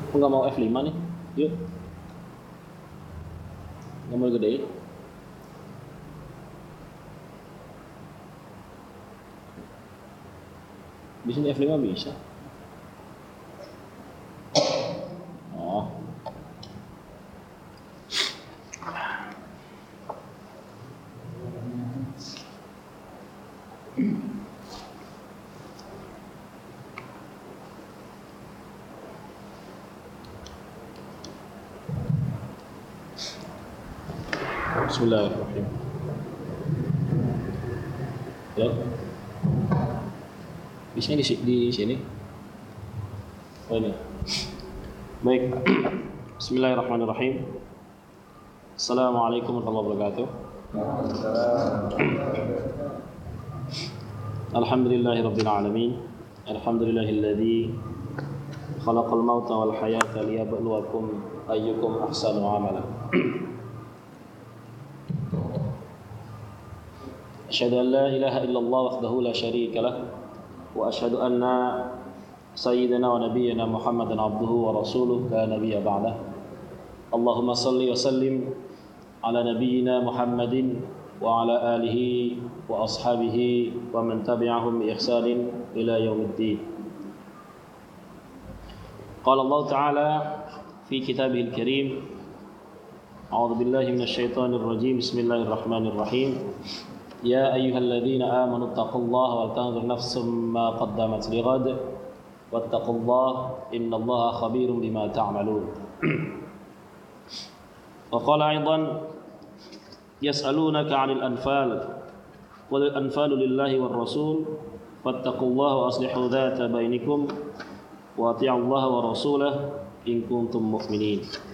Enggak mau F5 nih. Yuk. Enggak mau gede. Bisa F5 bisa. Oh. Bismillahirrahmanirrahim. Ya. Bisa di sini. Oh ini. Baik. Bismillahirrahmanirrahim. Assalamualaikum warahmatullahi wabarakatuh. Alhamdulillahirabbil alamin. Alhamdulillahilladzi khalaqal mauta wal hayata liyabluwakum ayyukum ahsanu amala. Asyhadu an la ilaha illallah wahdahu la syarika lah wa asyhadu anna sayyidina wa nabiyyana Muhammadan abduhu wa rasuluh la nabiyya ba'dah. Allahumma salli wa sallim ala nabiyyina Muhammadin wa ala alihi wa ashabihi wa man tabi'ahum bi ihsanin ila yaumiddin. Qala Allah ta'ala fi kitabihil karim. A'udzu billahi minasy syaithanir rajim. Bismillahirrahmanirrahim. يا أيها الذين آمنوا اتقوا الله ولتنظر نفس ما قدمت لغد واتقوا الله إن الله خبير بما تعملون. وقال أيضا يسألونك عن الأنفال قل الأنفال لله والرسول فاتقوا الله وأصلحوا ذات بينكم وأطيعوا الله ورسوله إن كنتم مؤمنين.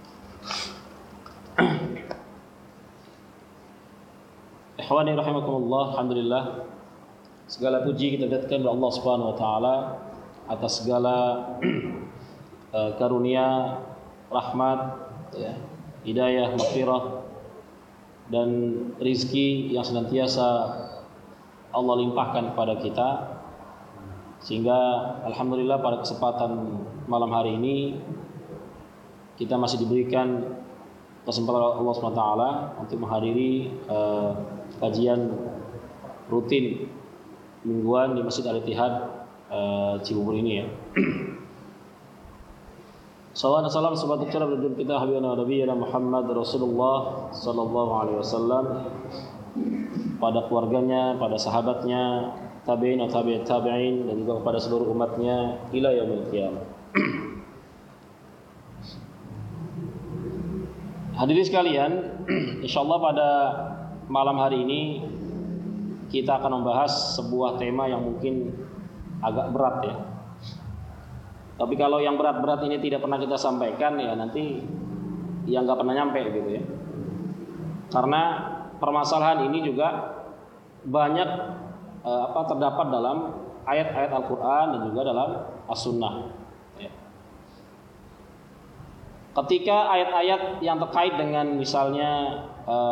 Ikhwani rahimakumullah, alhamdulillah. Segala puji kita datangkan kepada Allah Subhanahu wa taala atas segala karunia, rahmat, ya, hidayah, maghfirah dan rizki yang senantiasa Allah limpahkan kepada kita. Sehingga alhamdulillah pada kesempatan malam hari ini kita masih diberikan kesempatan Allah Subhanahu wa taala untuk menghadiri kajian rutin mingguan di Masjid Al-Ittihad Cibubur ini ya. Salawat dan salam semoga tercurah pada kita Habibana wa Nabiyana Muhammad Rasulullah sallallahu alaihi wasallam, pada keluarganya, pada sahabatnya, tabi'in atau tabi'in dan juga kepada seluruh umatnya ila yaumil qiyamah. Hadirin sekalian, insyaallah pada malam hari ini kita akan membahas sebuah tema yang mungkin agak berat ya. Tapi kalau yang berat-berat ini tidak pernah kita sampaikan ya nanti yang nggak pernah nyampe gitu ya. Karena permasalahan ini juga banyak terdapat dalam ayat-ayat Al-Quran dan juga dalam As-Sunnah. Ya. Ketika ayat-ayat yang terkait dengan misalnya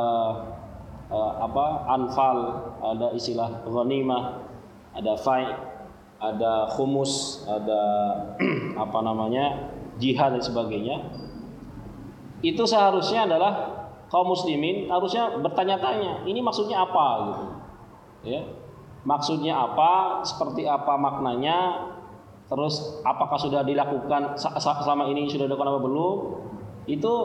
anfal, ada istilah ghanimah, ada fai', ada khumus, ada jihad dan sebagainya. Itu seharusnya adalah kaum muslimin harusnya bertanya-tanya, ini maksudnya apa gitu. Ya. Maksudnya apa, seperti apa maknanya, terus apakah sudah dilakukan selama ini, sudah dilakukan apa belum? Itu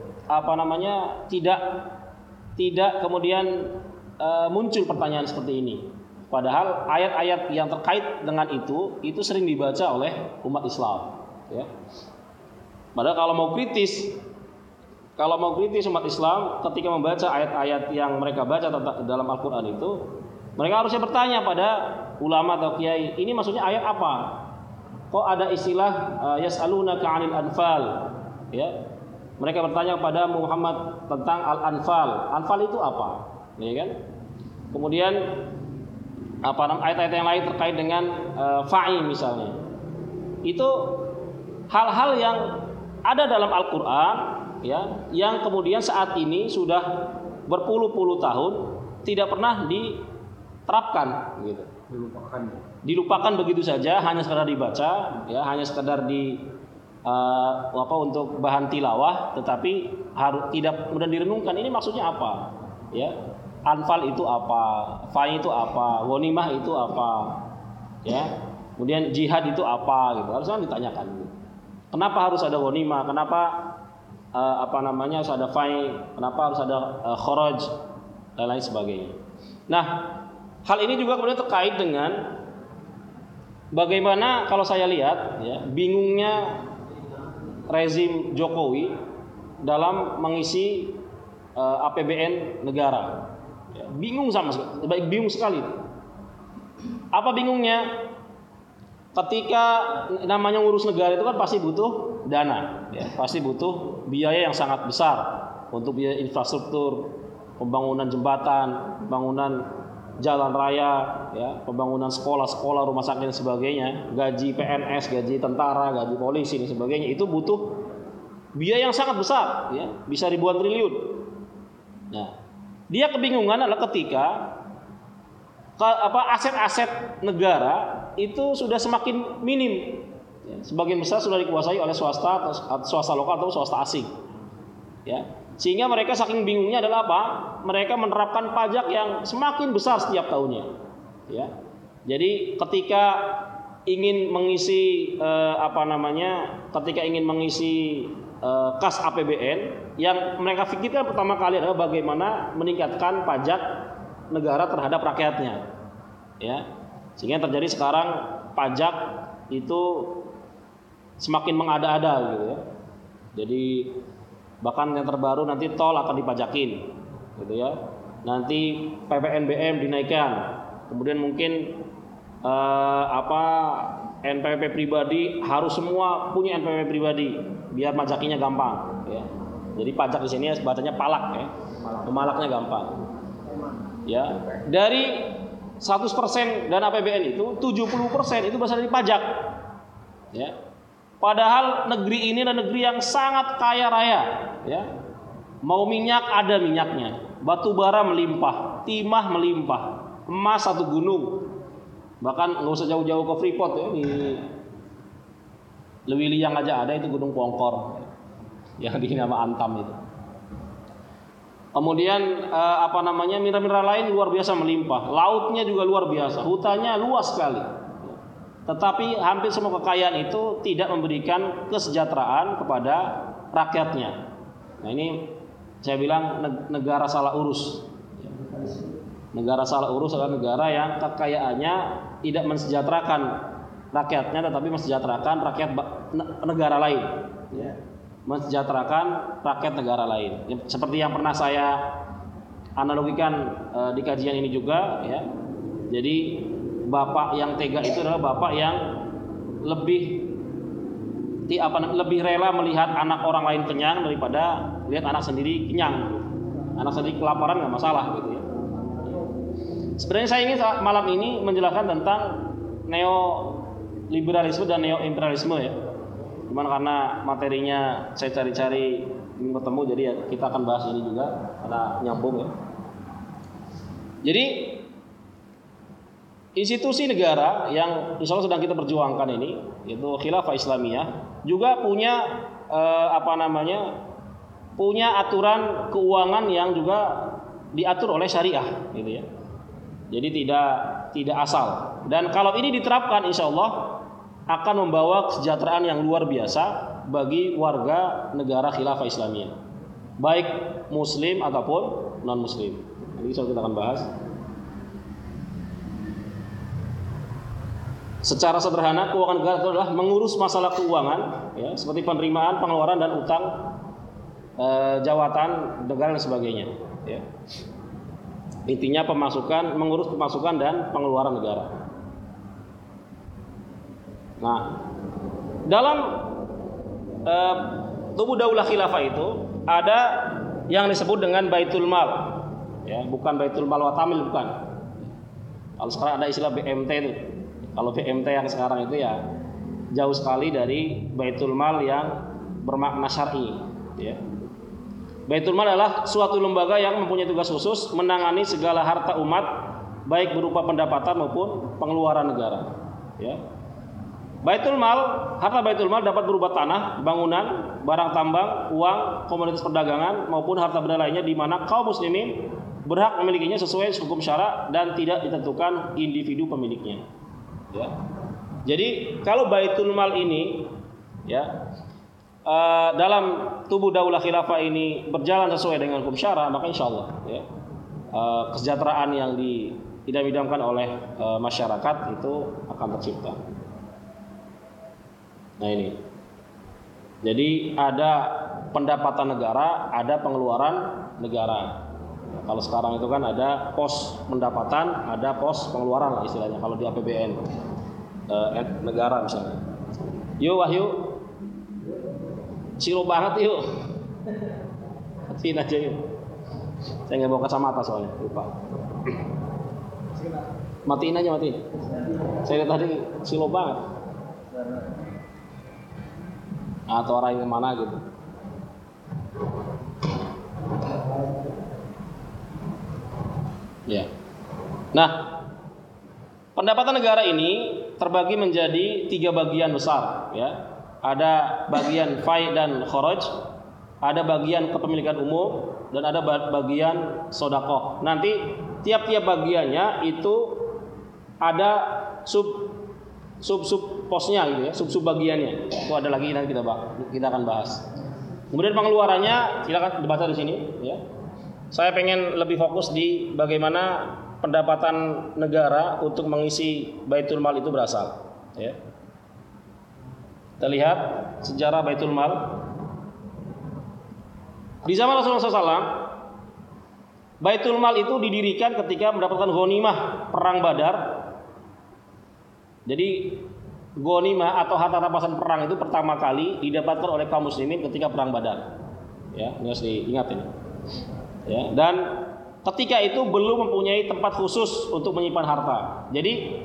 tidak kemudian muncul pertanyaan seperti ini. Padahal ayat-ayat yang terkait dengan itu sering dibaca oleh umat Islam. Ya. Padahal kalau mau kritis umat Islam ketika membaca ayat-ayat yang mereka baca dalam Al-Quran itu, mereka harusnya bertanya pada ulama atau kiai, ini maksudnya ayat apa? Kok ada istilah yas'alunaka 'anil anfal? Ya. Mereka bertanya kepada Muhammad tentang al-anfal. Anfal itu apa? Ya kan? Kemudian ayat-ayat yang lain terkait dengan fa'i misalnya. Itu hal-hal yang ada dalam Al-Qur'an ya, yang kemudian saat ini sudah berpuluh-puluh tahun tidak pernah diterapkan gitu. Dilupakan begitu saja, hanya sekedar dibaca ya, hanya sekedar untuk bahan tilawah, tetapi harus tidak kemudian direnungkan ini maksudnya apa, ya. Anfal itu apa, fai itu apa, ghanimah itu apa, ya. Kemudian jihad itu apa gitu. Harusnya ditanyakan. Kenapa harus ada ghanimah? Kenapa harus ada fai? Kenapa harus ada kharaj dan lain sebagainya. Nah, hal ini juga kemudian terkait dengan bagaimana kalau saya lihat, ya, bingungnya rezim Jokowi dalam mengisi APBN negara. Ya, bingung sekali. Apa bingungnya? Ketika namanya ngurus negara itu kan pasti butuh dana, ya, pasti butuh biaya yang sangat besar untuk biaya infrastruktur, pembangunan jembatan, pembangunan jalan raya, ya, pembangunan sekolah, rumah sakit dan sebagainya, gaji PNS, gaji tentara, gaji polisi dan sebagainya, itu butuh biaya yang sangat besar, ya, bisa ribuan triliun. Nah, dia kebingungan adalah ketika aset-aset negara itu sudah semakin minim, ya, sebagian besar sudah dikuasai oleh swasta lokal atau swasta asing, ya. Sehingga mereka saking bingungnya adalah apa? Mereka menerapkan pajak yang semakin besar setiap tahunnya, ya. Jadi ketika ingin mengisi kas APBN, yang mereka pikirkan pertama kali adalah bagaimana meningkatkan pajak negara terhadap rakyatnya, ya. Sehingga terjadi sekarang pajak itu semakin mengada-ada gitu, ya. Jadi bahkan yang terbaru nanti tol akan dipajakin, gitu ya. Nanti PPNBM dinaikkan, kemudian mungkin NPWP pribadi harus semua punya NPWP pribadi biar pajakinya gampang, ya. Jadi pajak di sini bacanya palak, ya, pemalaknya gampang, ya. Dari 100% dana APBN itu 70% itu berasal dari pajak, ya. Padahal negeri ini adalah negeri yang sangat kaya raya, ya. Mau minyak ada minyaknya, batu bara melimpah, timah melimpah, emas satu gunung. Bahkan nggak usah jauh-jauh ke Freeport, ya, di Lewiliang aja ada itu Gunung Pongkor, yang di nama Antam itu. Kemudian mineral lain luar biasa melimpah, lautnya juga luar biasa, hutannya luas sekali. Tetapi hampir semua kekayaan itu tidak memberikan kesejahteraan kepada rakyatnya. Nah, ini saya bilang negara salah urus. Negara salah urus adalah negara yang kekayaannya tidak mensejahterakan rakyatnya, tetapi mensejahterakan rakyat negara lain, ya. Mensejahterakan rakyat negara lain. Seperti yang pernah saya analogikan di kajian ini juga, ya. Jadi bapak yang tega itu adalah bapak yang lebih rela melihat anak orang lain kenyang daripada lihat anak sendiri kenyang. Anak sendiri kelaparan nggak masalah, gitu ya. Sebenarnya saya ingin malam ini menjelaskan tentang neoliberalisme dan neoimperialisme, ya. Cuman karena materinya saya cari-cari bertemu, jadi ya kita akan bahas ini juga karena nyambung, ya. Jadi institusi negara yang insya Allah sedang kita perjuangkan ini, yaitu Khilafah Islamiyah, juga punya punya aturan keuangan yang juga diatur oleh syariah, gitu ya. Jadi tidak asal. Dan kalau ini diterapkan, insya Allah akan membawa kesejahteraan yang luar biasa bagi warga negara Khilafah Islamiyah, baik Muslim ataupun non Muslim. Ini insya Allah kita akan bahas. Secara sederhana, keuangan negara itu adalah mengurus masalah keuangan, ya, seperti penerimaan, pengeluaran dan utang, jawatan negara dan sebagainya, ya. Intinya mengurus pemasukan dan pengeluaran negara. Nah, dalam tubuh daulah khilafah itu ada yang disebut dengan Baitul Mal, ya, bukan Baitul Mal Watamil, bukan. Kalau sekarang ada istilah BMT itu. Kalau BMT yang sekarang itu ya jauh sekali dari Baitul Mal yang bermakna syar'i, ya. Baitul Mal adalah suatu lembaga yang mempunyai tugas khusus menangani segala harta umat, baik berupa pendapatan maupun pengeluaran negara, ya. Baitul mal, harta baitul mal dapat berupa tanah, bangunan, barang tambang, uang, komoditas perdagangan maupun harta benda lainnya di mana kaum muslimin berhak memilikinya sesuai hukum syara dan tidak ditentukan individu pemiliknya. Ya. Jadi kalau baitul mal ini, ya, dalam tubuh daulah khilafah ini berjalan sesuai dengan hukum syara, maka insya Allah, ya, kesejahteraan yang diidam-idamkan oleh masyarakat itu akan tercipta. Nah ini, jadi ada pendapatan negara, ada pengeluaran negara. Kalau sekarang itu kan ada pos pendapatan, ada pos pengeluaran lah istilahnya. Kalau di APBN negara misalnya. Yuk Wahyu, silo banget yuk. Matiin aja yuk. Saya nggak bawa kacamata soalnya, lupa. Matiin aja, matiin. Saya lihat tadi silo banget. Atau orang yang kemana gitu. Ya. Nah, pendapatan negara ini terbagi menjadi 3 bagian besar. Ya, ada bagian fai dan kharaj, ada bagian kepemilikan umum, dan ada bagian sodakoh. Nanti tiap-tiap bagiannya itu ada sub posnya gitu ya, sub bagiannya. Itu ada lagi nanti kita akan bahas. Kemudian pengeluarannya silakan dibaca di sini ya. Saya pengen lebih fokus di bagaimana pendapatan negara untuk mengisi baitul mal itu berasal ya. Kita lihat sejarah baitul mal. Di zaman Rasulullah SAW, baitul mal itu didirikan ketika mendapatkan ghanimah perang Badar. Jadi ghanimah atau harta rampasan perang itu pertama kali didapatkan oleh kaum muslimin ketika perang Badar. Ya, ini harus diingat ini. Ya, dan ketika itu belum mempunyai tempat khusus untuk menyimpan harta. Jadi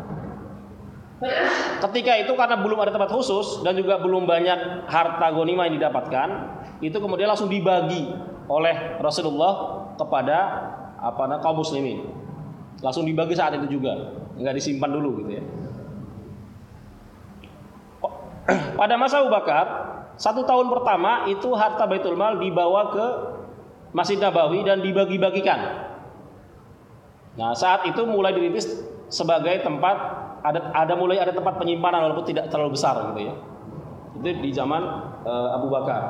ketika itu karena belum ada tempat khusus dan juga belum banyak harta ghanimah yang didapatkan, itu kemudian langsung dibagi oleh Rasulullah kepada kaum muslimin. Langsung dibagi saat itu juga, enggak disimpan dulu gitu ya. Pada masa Abu Bakar, 1 tahun pertama itu harta baitul mal dibawa ke Masjid Nabawi dan dibagi-bagikan. Nah, saat itu mulai dirintis sebagai tempat mulai ada tempat penyimpanan walaupun tidak terlalu besar gitu ya. Itu di zaman Abu Bakar.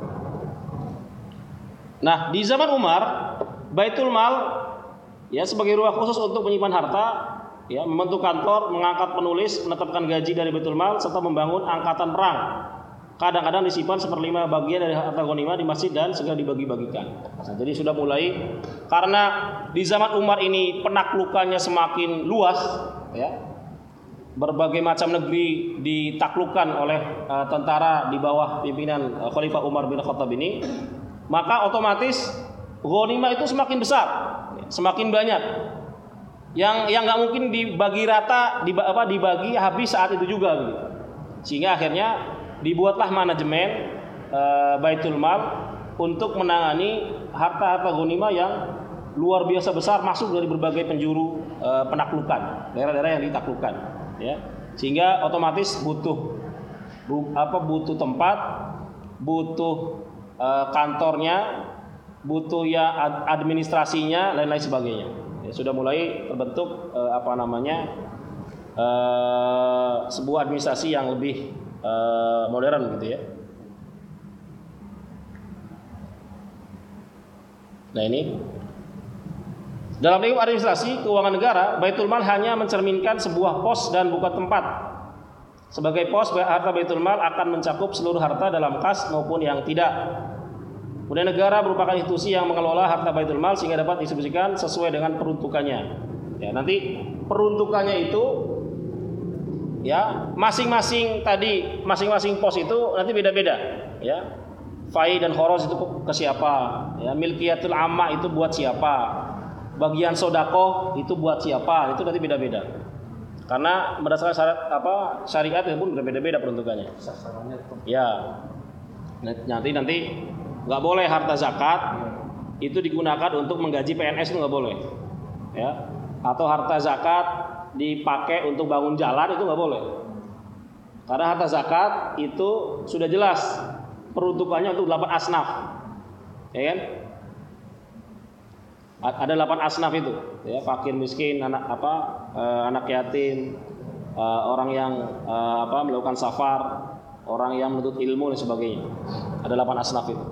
Nah, di zaman Umar, baitul mal ya sebagai ruang khusus untuk menyimpan harta, ya, membentuk kantor, mengangkat penulis, menetapkan gaji dari baitul mal serta membangun angkatan perang. Kadang-kadang disimpan 1/5 bagian dari harta ghanimah di masjid dan segera dibagi-bagikan. Nah, jadi sudah mulai karena di zaman Umar ini penaklukannya semakin luas, ya. Berbagai macam negeri ditaklukkan oleh tentara di bawah pimpinan Khalifah Umar bin Khattab ini, maka otomatis ghanimah itu semakin besar, semakin banyak. Yang nggak mungkin dibagi rata, dibagi habis saat itu juga, gitu. Sehingga akhirnya dibuatlah manajemen baitul mal untuk menangani harta-harta ghanimah yang luar biasa besar masuk dari berbagai penjuru penaklukan, daerah-daerah yang ditaklukkan, ya. Sehingga otomatis butuh tempat, butuh kantornya, butuh ya administrasinya, lain-lain sebagainya. Ya, sudah mulai terbentuk sebuah administrasi yang lebih modern gitu ya. Nah ini dalam lingkup administrasi keuangan negara, baitul mal hanya mencerminkan sebuah pos dan bukan tempat. Sebagai pos, harta baitul mal akan mencakup seluruh harta dalam kas maupun yang tidak. Kemudian negara merupakan institusi yang mengelola harta baitul mal sehingga dapat didistribusikan sesuai dengan peruntukannya. Ya, nanti peruntukannya itu ya masing-masing pos itu nanti beda-beda ya. Fai dan khoros itu ke siapa ya, milkiyatul amma itu buat siapa, bagian sodako itu buat siapa, itu nanti beda-beda karena berdasarkan syariat itu pun berbeda-beda peruntukannya ya. Nanti nggak boleh harta zakat itu digunakan untuk menggaji PNS, itu nggak boleh ya, atau harta zakat dipakai untuk bangun jalan, itu nggak boleh Karena harta zakat itu sudah jelas peruntukannya untuk 8 asnaf. Ya kan? Ada 8 asnaf itu, ya, fakir miskin, anak yatim, orang yang melakukan safar, orang yang menuntut ilmu dan sebagainya. Ada 8 asnaf itu.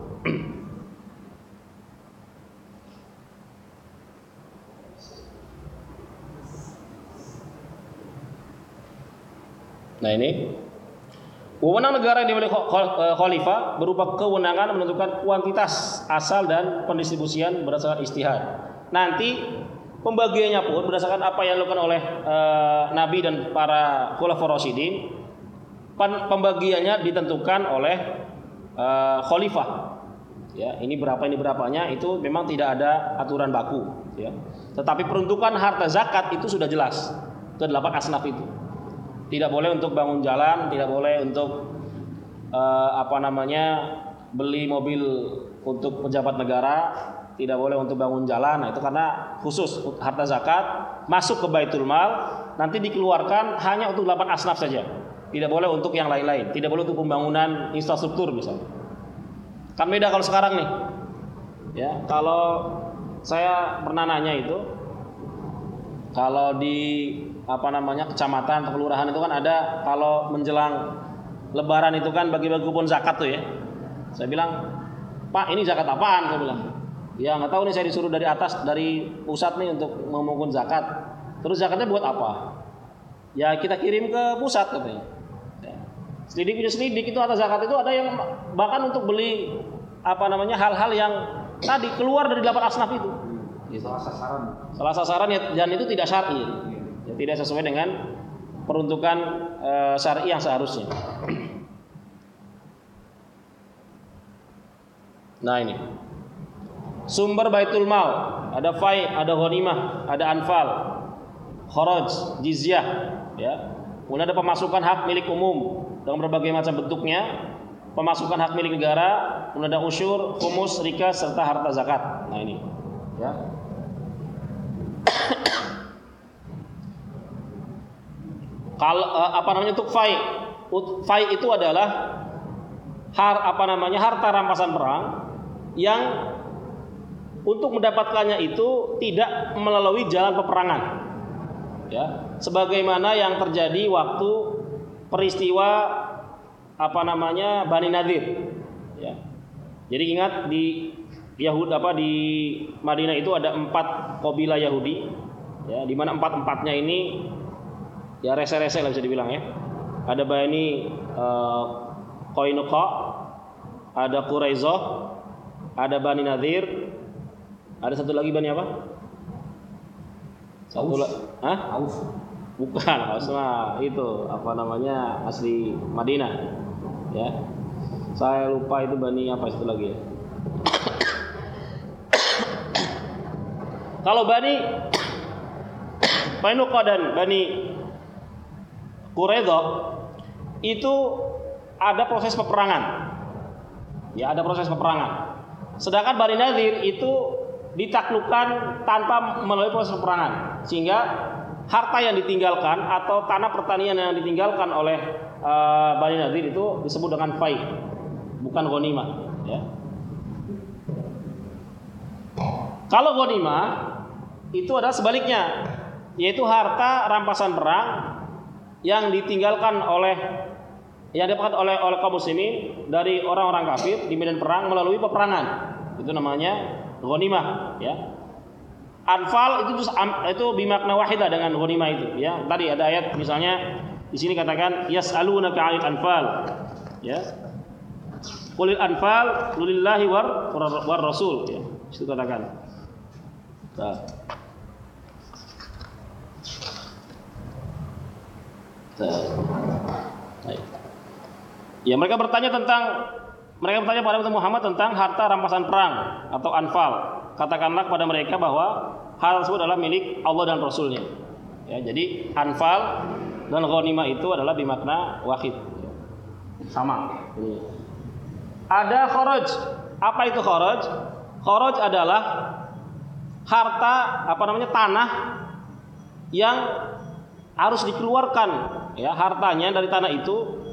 Nah ini wewenang negara yang dimiliki khalifah berupa kewenangan menentukan kuantitas, asal dan pendistribusian berdasarkan ijtihad. Nanti pembagiannya pun berdasarkan apa yang dilakukan oleh Nabi dan para khulafaur rasyidin. Pembagiannya ditentukan oleh khalifah. Ya, ini berapanya itu memang tidak ada aturan baku. Ya. Tetapi peruntukan harta zakat itu sudah jelas. Itu 8 asnaf itu. Tidak boleh untuk bangun jalan, tidak boleh untuk beli mobil untuk pejabat negara, tidak boleh untuk bangun jalan. Nah, itu karena khusus harta zakat masuk ke Baitul Mal, nanti dikeluarkan hanya untuk 8 asnaf saja. Tidak boleh untuk yang lain-lain, tidak boleh untuk pembangunan infrastruktur misalnya. Kan beda kalau sekarang nih. Ya, kalau saya pernah nanya itu, kalau di kecamatan atau kelurahan itu kan ada, kalau menjelang Lebaran itu kan bagi-bagi kupon zakat tuh ya. Saya bilang, Pak, ini zakat apaan? Saya bilang, ya nggak tahu nih, saya disuruh dari atas, dari pusat nih untuk memungut zakat. Terus zakatnya buat apa? Ya kita kirim ke pusat katanya. Ya. Selidik itu atas zakat itu ada yang bahkan untuk beli hal-hal yang tadi keluar dari 8 asnaf itu. Gitu. Salah sasaran ya, dan itu tidak syar'i. Ya, tidak sesuai dengan peruntukan syar'i yang seharusnya. Nah ini sumber Baitul Mal, ada fai, ada ghanimah, ada anfal, kharaj, jizyah, ya. Kemudian ada pemasukan hak milik umum dengan berbagai macam bentuknya, pemasukan hak milik negara, kemudian ada usyur, khumus, rikas serta harta zakat. Nah ini, ya. Kalau untuk fai itu adalah harta rampasan perang yang untuk mendapatkannya itu tidak melalui jalan peperangan, ya, sebagaimana yang terjadi waktu peristiwa Bani Nadir, ya. Jadi ingat di di Madinah itu ada 4 kabilah Yahudi, ya, di mana 4-4-nya ini ya rese-rese lah bisa dibilang, ya. Ada Bani Qainuqa, ada Quraizah, ada Bani Nadir, ada satu lagi Bani apa? Aus. Bukan, Aus mah itu asli Madinah, ya. Saya lupa itu Bani apa itu lagi, ya. Kalau Bani Qainuqa dan Bani Quraidah itu ada proses peperangan. Ya, ada proses peperangan. Sedangkan Bani Nadir itu ditaklukkan tanpa melalui proses peperangan, sehingga harta yang ditinggalkan atau tanah pertanian yang ditinggalkan oleh Bani Nadir itu disebut dengan fai, bukan ghanimah, ya. Kalau ghanimah itu adalah sebaliknya, yaitu harta rampasan perang yang ditinggalkan yang didapatkan oleh kaum muslimin dari orang-orang kafir di medan perang melalui peperangan. Itu namanya ghanimah, ya. Anfal itu bimakna wahidah dengan ghanimah itu, ya. Tadi ada ayat misalnya di sini katakan yas'alunaka 'anil anfal, ya. Qulil anfal lillahi war rasul, ya. Itu katakan. Nah. Ya, mereka bertanya pada Muhammad tentang harta rampasan perang atau anfal. Katakanlah kepada mereka bahwa hal tersebut adalah milik Allah dan Rasulnya. Ya, jadi anfal dan ghanimah itu adalah bimakna wahid, sama. Ada kharaj. Apa itu kharaj? Kharaj adalah harta tanah yang harus dikeluarkan, ya, hartanya dari tanah itu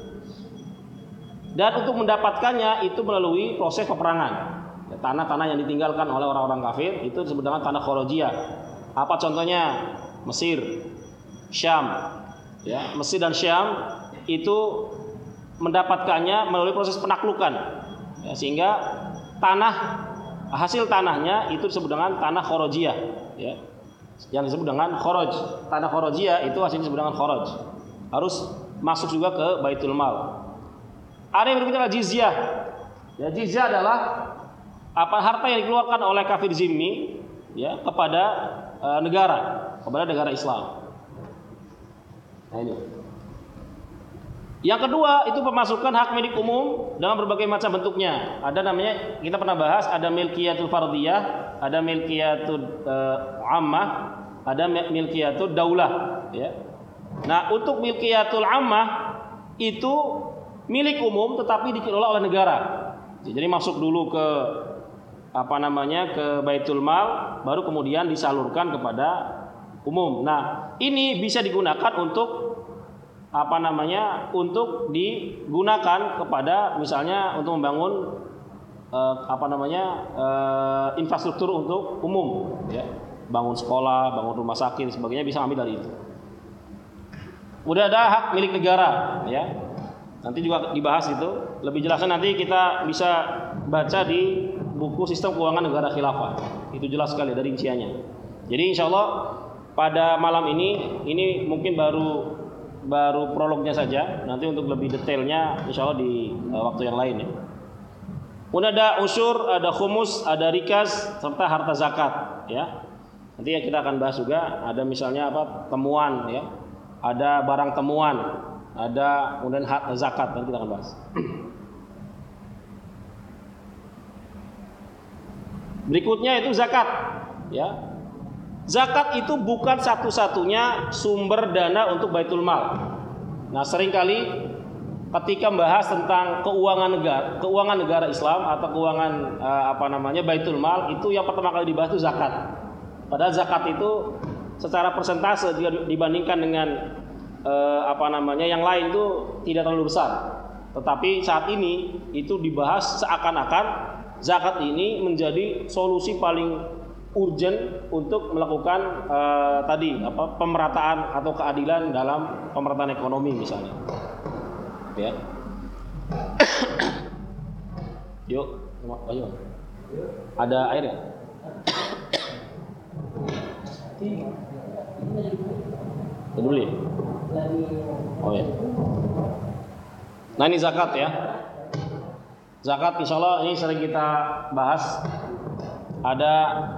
Dan untuk mendapatkannya itu melalui proses peperangan. Tanah-tanah yang ditinggalkan oleh orang-orang kafir itu disebut dengan tanah kharajiyah. Apa contohnya? Mesir, Syam. Ya, Mesir dan Syam itu mendapatkannya melalui proses penaklukan. Ya, sehingga hasil tanahnya itu disebut dengan tanah kharajiyah. Ya. Yang disebut dengan kharaj. Tanah kharajiyah itu hasilnya disebut dengan kharaj. Harus masuk juga ke Baitul Mal. Ada yang berikutnya adalah jizyah. Ya, jizyah adalah harta yang dikeluarkan oleh kafir zimmi ya kepada negara Islam. Nah, ini. Yang kedua itu pemasukan hak milik umum dengan berbagai macam bentuknya. Ada namanya, kita pernah bahas, ada milkiyatul fardiyah, ada milkiyatul ammah, ada milkiyatul daulah. Ya. Nah, untuk milkiyatul ammah itu milik umum tetapi dikelola oleh negara. Jadi masuk dulu ke ke Baitul Mal, baru kemudian disalurkan kepada umum. Nah, ini bisa digunakan untuk untuk digunakan kepada misalnya untuk membangun infrastruktur untuk umum, ya. Bangun sekolah, bangun rumah sakit, sebagainya bisa ambil dari itu. Udah ada hak milik negara, ya. Nanti juga dibahas itu. Lebih jelasnya nanti kita bisa baca di buku Sistem Keuangan Negara Khilafah. Itu jelas sekali dari rinciannya. Jadi insya Allah pada malam ini mungkin baru prolognya saja. Nanti untuk lebih detailnya insya Allah di waktu yang lain ya. Kemudian ada usyur, ada khumus, ada rikas, serta harta zakat ya. Nanti kita akan bahas juga. Ada misalnya temuan ya. Ada barang temuan, ada kemudian hak zakat, nanti kita akan bahas. Berikutnya itu zakat, ya. Zakat itu bukan satu-satunya sumber dana untuk Baitul Mal. Nah, seringkali ketika membahas tentang keuangan negara Islam atau keuangan Baitul Mal, itu yang pertama kali dibahas itu zakat. Padahal zakat itu secara persentase dibandingkan dengan yang lain itu tidak terlalu besar. Tetapi saat ini itu dibahas seakan-akan zakat ini menjadi solusi paling urgent untuk melakukan pemerataan atau keadilan dalam pemerataan ekonomi misalnya. Ya. Yuk, ayo. Ada air ya? Peduli. Oh ya. Nah, ini zakat ya. Zakat insya Allah ini sering kita bahas. Ada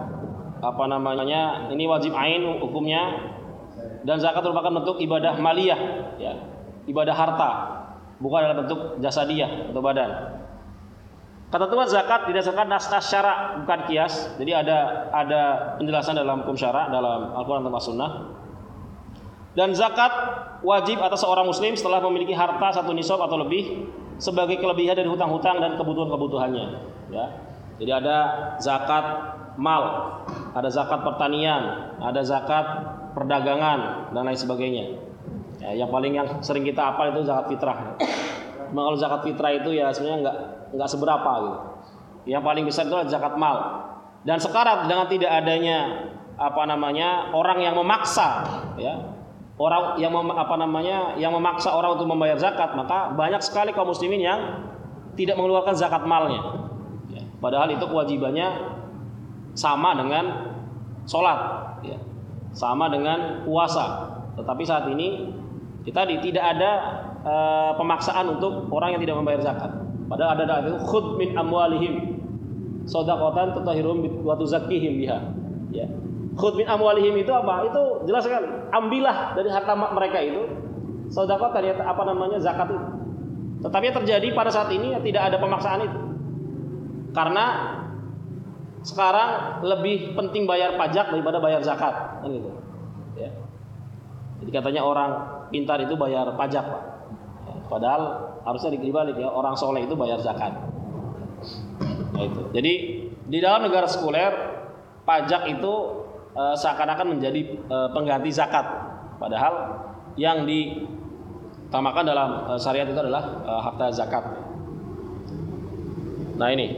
ini wajib ain hukumnya, dan zakat merupakan bentuk ibadah maliyah ya. Ibadah harta, bukan dalam bentuk jasadiyah atau badan. Ketentuan zakat didasarkan nas syara, bukan kias. Jadi ada penjelasan dalam hukum syara dalam Al-Qur'an dan As-Sunnah. Dan zakat wajib atas seorang muslim setelah memiliki harta 1 nisab atau lebih sebagai kelebihan dari hutang-hutang dan kebutuhan-kebutuhannya ya. Jadi ada zakat mal, ada zakat pertanian, ada zakat perdagangan dan lain sebagainya. Ya, yang sering kita hafal itu zakat fitrah. Memang kalau zakat fitrah itu ya sebenarnya enggak seberapa gitu. Yang paling besar itu adalah zakat mal. Dan sekarang dengan tidak adanya orang yang memaksa ya, orang yang memaksa orang untuk membayar zakat, maka banyak sekali kaum muslimin yang tidak mengeluarkan zakat malnya ya. Padahal itu kewajibannya sama dengan sholat ya, sama dengan puasa. Tetapi saat ini tidak ada pemaksaan untuk orang yang tidak membayar zakat. Padahal ada itu khudh min amwalihim shadaqatan tutahhiruhum wa tuzakkihim biha ya. Khudh min amwalihim itu apa? Itu jelas sekali. Ambillah dari harta mereka itu sedekah zakat itu. Tetapi yang terjadi pada saat ini tidak ada pemaksaan itu. Karena sekarang lebih penting bayar pajak daripada bayar zakat, kan gitu. Ya. Jadi katanya orang pintar itu bayar pajak, Pak. Ya, padahal harusnya dibalik ya, orang soleh itu bayar zakat. Nah, itu. Jadi di dalam negara sekuler pajak itu seakan-akan menjadi pengganti zakat, padahal yang ditamakan dalam syariat itu adalah harta zakat. Nah ini,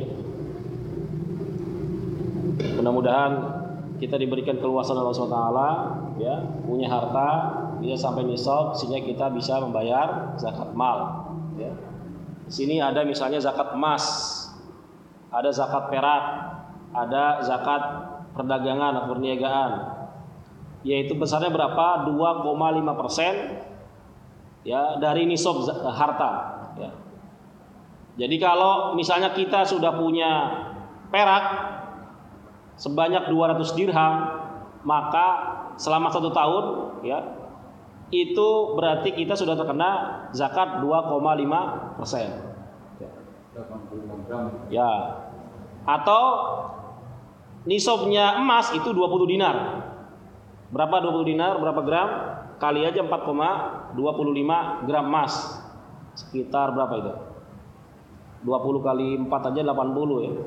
mudah-mudahan kita diberikan keluasan Allah SWT, ya, punya harta bisa sampai nisab sehingga kita bisa membayar zakat mal. Ya. Di sini ada misalnya zakat emas, ada zakat perak, ada zakat perdagangan atau perniagaan, yaitu besarnya berapa? 2,5% ya dari nisab harta. Ya. Jadi kalau misalnya kita sudah punya perak sebanyak 200 dirham, maka selama 1 tahun ya itu berarti kita sudah terkena zakat 2,5%. Ya. Atau nisabnya emas itu 20 dinar. Berapa 20 dinar? Berapa gram? Kali aja 4,25 gram emas. Sekitar berapa itu? 20 kali 4 aja 80 ya.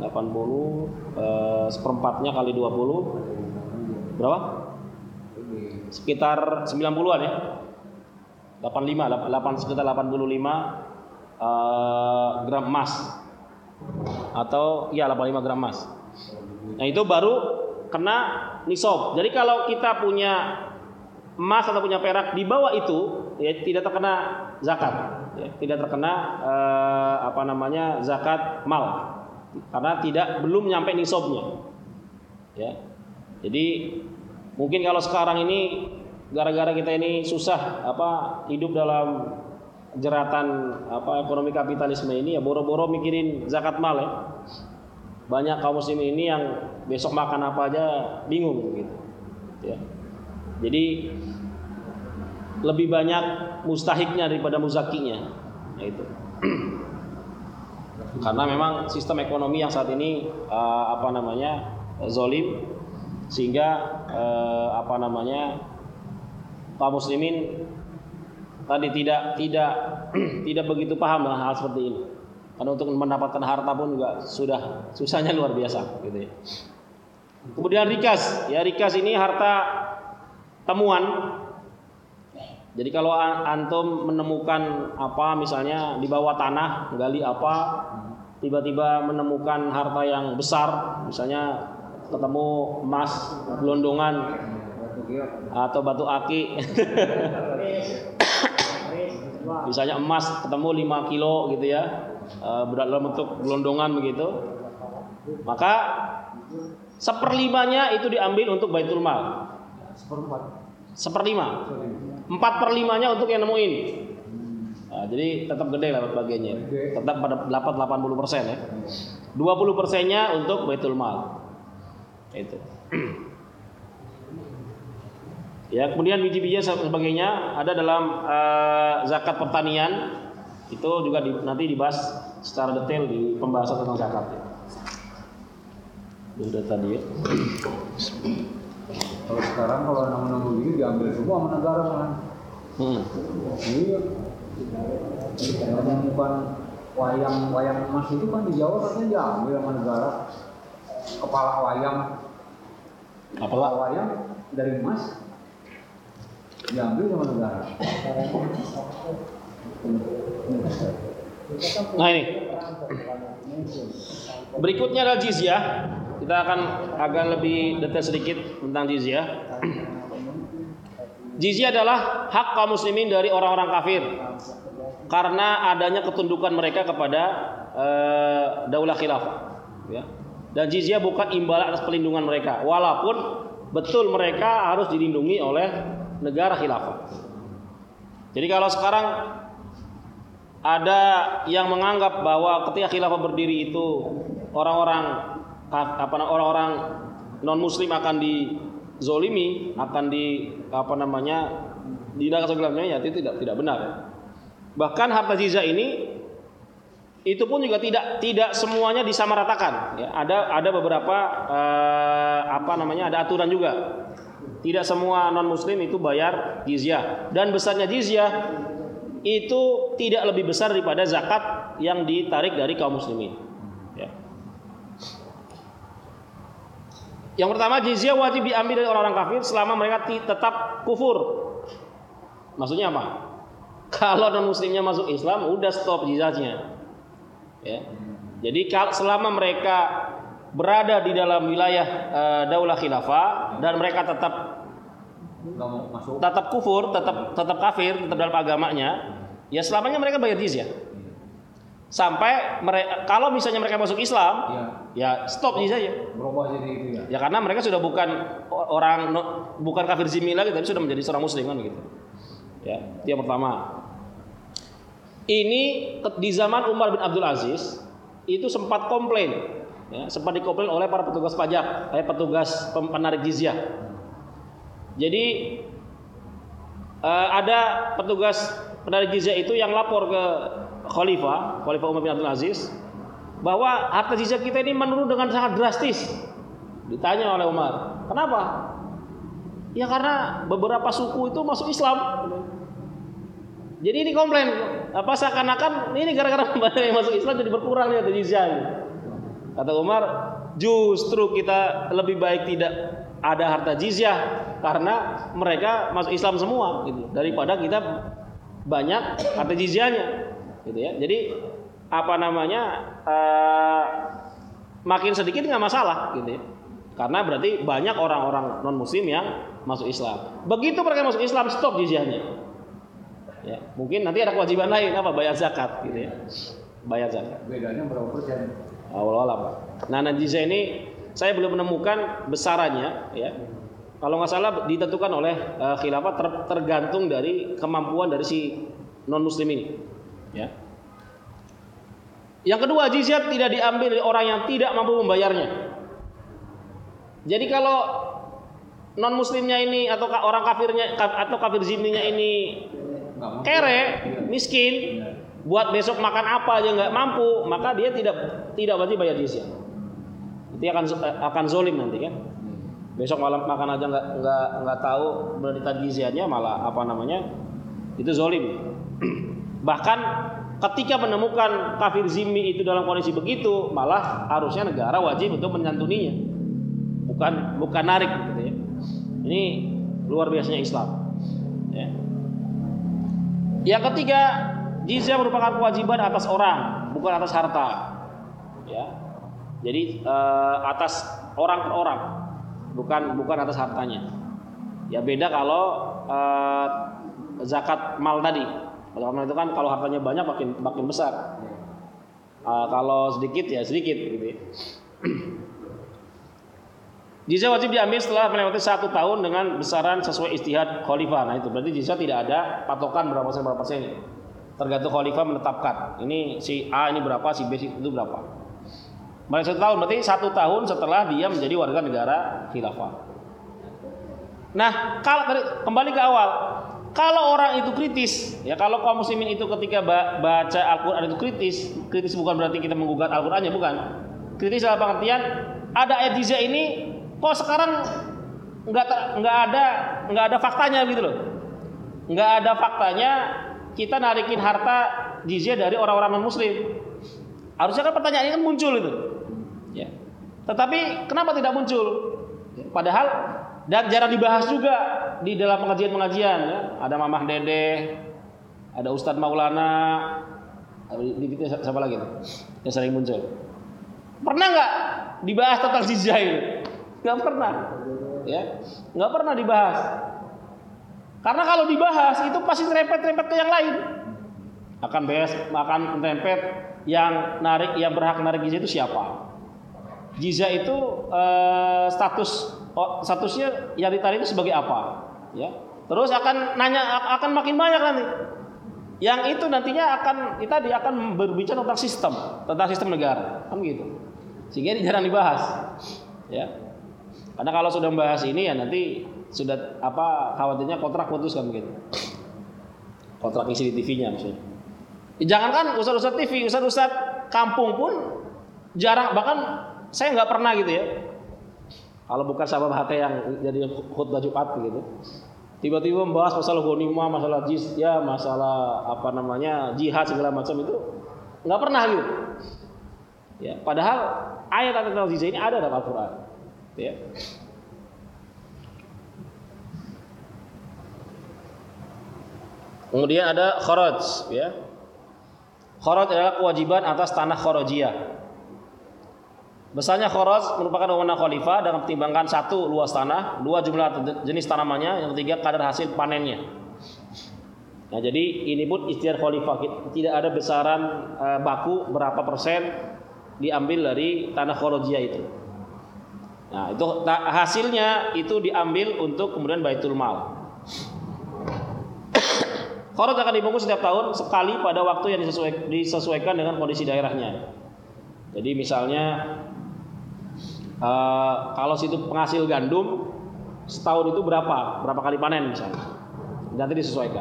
80 seperempatnya kali 20 berapa? Sekitar 90-an ya. 85 sekitar 85 gram emas. Atau ya 85 gram emas. Nah, itu baru kena nisab. Jadi kalau kita punya emas atau punya perak di bawah itu ya tidak terkena zakat. Ya, tidak terkena zakat mal karena belum nyampe nisabnya. Ya. Jadi mungkin kalau sekarang ini gara-gara kita ini susah hidup dalam jeratan ekonomi kapitalisme ini ya boro-boro mikirin zakat mal ya. Banyak kaum muslimin ini yang besok makan apa aja bingung gitu. Ya. Jadi lebih banyak mustahiknya daripada muzakinya. Nah, itu. Karena memang sistem ekonomi yang saat ini zalim sehingga kaum muslimin tadi tidak begitu paham dengan hal seperti ini. Karena untuk mendapatkan harta pun juga sudah susahnya luar biasa gitu ya. Kemudian rikas, ya rikas ini harta temuan. Jadi kalau antum menemukan misalnya di bawah tanah gali tiba-tiba menemukan harta yang besar, misalnya ketemu emas gelondongan atau batu aki, misalnya emas ketemu 5 kilo gitu ya, dalam bentuk gelondongan begitu, maka 1/5-nya itu diambil untuk baitul mal. 1/5. 4/5-nya untuk yang nemuin. Nah, jadi tetap gede lah bagiannya. Tetap dapat 80% ya. 20%-nya untuk baitul mal. Itu. Ya, kemudian biji-bijian sebagainya ada dalam zakat pertanian. Itu juga nanti dibahas secara detail di pembahasan tentang zakat. Sudah tadi ya. Kalau sekarang kalau nemu ini diambil semua sama negara kan. Iya. Menemukan wayang emas itu kan di Jawa katanya diambil sama negara. Kepala wayang dari emas diambil sama negara. Nah ini berikutnya adalah jizyah. Kita akan agak lebih detail sedikit tentang jizyah. Jizyah adalah hak kaum muslimin dari orang-orang kafir karena adanya ketundukan mereka kepada daulah khilafah. Ya. Dan jizyah bukan imbalan atas pelindungan mereka, walaupun betul mereka harus dilindungi oleh negara khilafah. Jadi kalau sekarang ada yang menganggap bahwa ketika khilafah berdiri itu orang-orang non muslim akan dizolimi, akan dinakas segelapnya, ya itu tidak benar. Bahkan harta jizyah ini itu pun juga tidak semuanya disamaratakan ya. Ada beberapa ada aturan juga. Tidak semua non muslim itu bayar jizyah, dan besarnya jizyah itu tidak lebih besar daripada zakat yang ditarik dari kaum muslimin ya. Yang pertama, jizyah wajib diambil dari orang-orang kafir selama mereka tetap kufur. Maksudnya apa? Kalau non muslimnya masuk Islam, udah stop jizyahnya. Ya. Jadi selama mereka berada di dalam wilayah daulah khilafah dan mereka tetap kufur, tetap kafir, tetap dalam agamanya, ya selamanya mereka bayar jizyah. Sampai mereka, kalau misalnya mereka masuk Islam, ya stop jizyahnya. Berubah jadi itu ya. Ya karena mereka sudah bukan kafir zimmi lagi, tapi sudah menjadi seorang muslim kan gitu. Ya, itu yang pertama. Ini di zaman Umar bin Abdul Aziz itu sempat komplain, ya, sempat dikomplain oleh para petugas pajak, petugas penarik jizyah. Jadi ada petugas penarik jizyah itu yang lapor ke Khalifah Umar bin Abdul Aziz bahwa harta jizyah kita ini menurun dengan sangat drastis. Ditanya oleh Umar, kenapa? Ya karena beberapa suku itu masuk Islam. Jadi ini komplain, seakan-akan ini gara-gara yang masuk Islam jadi berkurang nih harta jizyah. Kata Umar, justru kita lebih baik tidak ada harta jizyah karena mereka masuk Islam semua gitu, daripada kita banyak harta jizyahnya gitu ya. Jadi makin sedikit nggak masalah gitu ya, karena berarti banyak orang-orang non muslim yang masuk Islam. Begitu mereka masuk Islam, stop jizyahnya ya. Mungkin nanti ada kewajiban lain, bayar zakat gitu ya, bayar zakat. Bedanya berapa persen? Awal-awal Pak. Nah, jizyah ini saya belum menemukan besarannya ya. Kalau nggak salah ditentukan oleh khilafah tergantung dari kemampuan dari si non muslim ini ya. Yang kedua, jizyah tidak diambil dari orang yang tidak mampu membayarnya. Jadi kalau non muslimnya ini atau orang kafirnya atau kafir zimminya ini kere, miskin, buat besok makan apa aja nggak mampu, maka dia tidak wajib bayar jizyah. Itu akan zolim nanti kan. Besok malam makan aja nggak tahu berarti jizyahnya malah itu zolim. Bahkan ketika menemukan kafir zimmi itu dalam kondisi begitu, malah harusnya negara wajib untuk menyantuninya, bukan narik gitu ya. Ini luar biasanya Islam ya. Yang ketiga, jizyah merupakan kewajiban atas orang, bukan atas harta ya. Jadi atas orang per orang, bukan atas hartanya. Ya beda kalau zakat mal tadi. Kalau itu kan kalau hartanya banyak makin besar. Kalau sedikit ya sedikit gitu ya. Jizyah wajib diambil setelah melewati 1 tahun dengan besaran sesuai ijtihad khalifah. Nah itu berarti jizyah tidak ada patokan berapa persen. Tergantung khalifah menetapkan. Ini si A ini berapa, si B itu berapa. Melewati 1 tahun berarti 1 tahun setelah dia menjadi warga negara khilafah. Nah, kembali ke awal. Kalau orang itu kritis, ya kalau kaum muslimin itu ketika baca Al-Qur'an itu kritis bukan berarti kita menggugat Al-Qur'annya, bukan. Kritis dalam pengertian ada ayat jizyah ini kok sekarang nggak ada faktanya gitu loh. Nggak ada faktanya kita narikin harta jizyah dari orang-orang non muslim. Harusnya kan pertanyaan ini kan muncul itu. Ya. Tetapi kenapa tidak muncul? Padahal dan jarang dibahas juga di dalam pengajian-pengajian ya. Ada Mamah Dede, ada Ustadz Maulana, siapa lagi tuh yang sering muncul. Pernah nggak dibahas tentang jizyah itu? Nggak pernah, ya, nggak pernah dibahas. Karena kalau dibahas itu pasti rempet-rempet ke yang lain. Akan rempet yang berhak narik jizyah itu siapa? Jizyah itu statusnya yang ditarik itu sebagai apa? Ya. Terus akan makin banyak nanti. Yang itu nantinya akan berbicara tentang sistem negara, kan gitu. Sehingga ini jarang dibahas. Ya. Karena kalau sudah membahas ini ya nanti sudah khawatirnya kontrak putus kan begitu. Kontrak isi di TV-nya maksudnya. Jangankan ustaz-ustaz TV, ustaz-ustaz kampung pun jarang, bahkan saya nggak pernah gitu ya. Kalau bukan sahabat HT yang jadi khutbah Jumat gitu. Tiba-tiba membahas masalah ghanimah, masalah jizya, masalah jihad segala macam itu nggak pernah gitu. Ya, padahal ayat tentang jizya ini ada dalam Al-Qur'an. Ya. Kemudian ada kharaj ya. Kharaj adalah kewajiban atas tanah kharajiyah. Besarnya kharaj merupakan wewenang khalifah dengan pertimbangan 1 luas tanah, 2 jumlah jenis tanamannya, yang ketiga kadar hasil panennya. Nah, jadi ini pun ijtihad khalifah, tidak ada besaran baku berapa persen diambil dari tanah kharajiyah itu. Nah, itu hasilnya itu diambil untuk kemudian baitul mal. Kharaj akan dipungut setiap tahun sekali pada waktu yang disesuaikan dengan kondisi daerahnya. Jadi misalnya kalau situ penghasil gandum setahun itu berapa kali panen misalnya, nanti disesuaikan.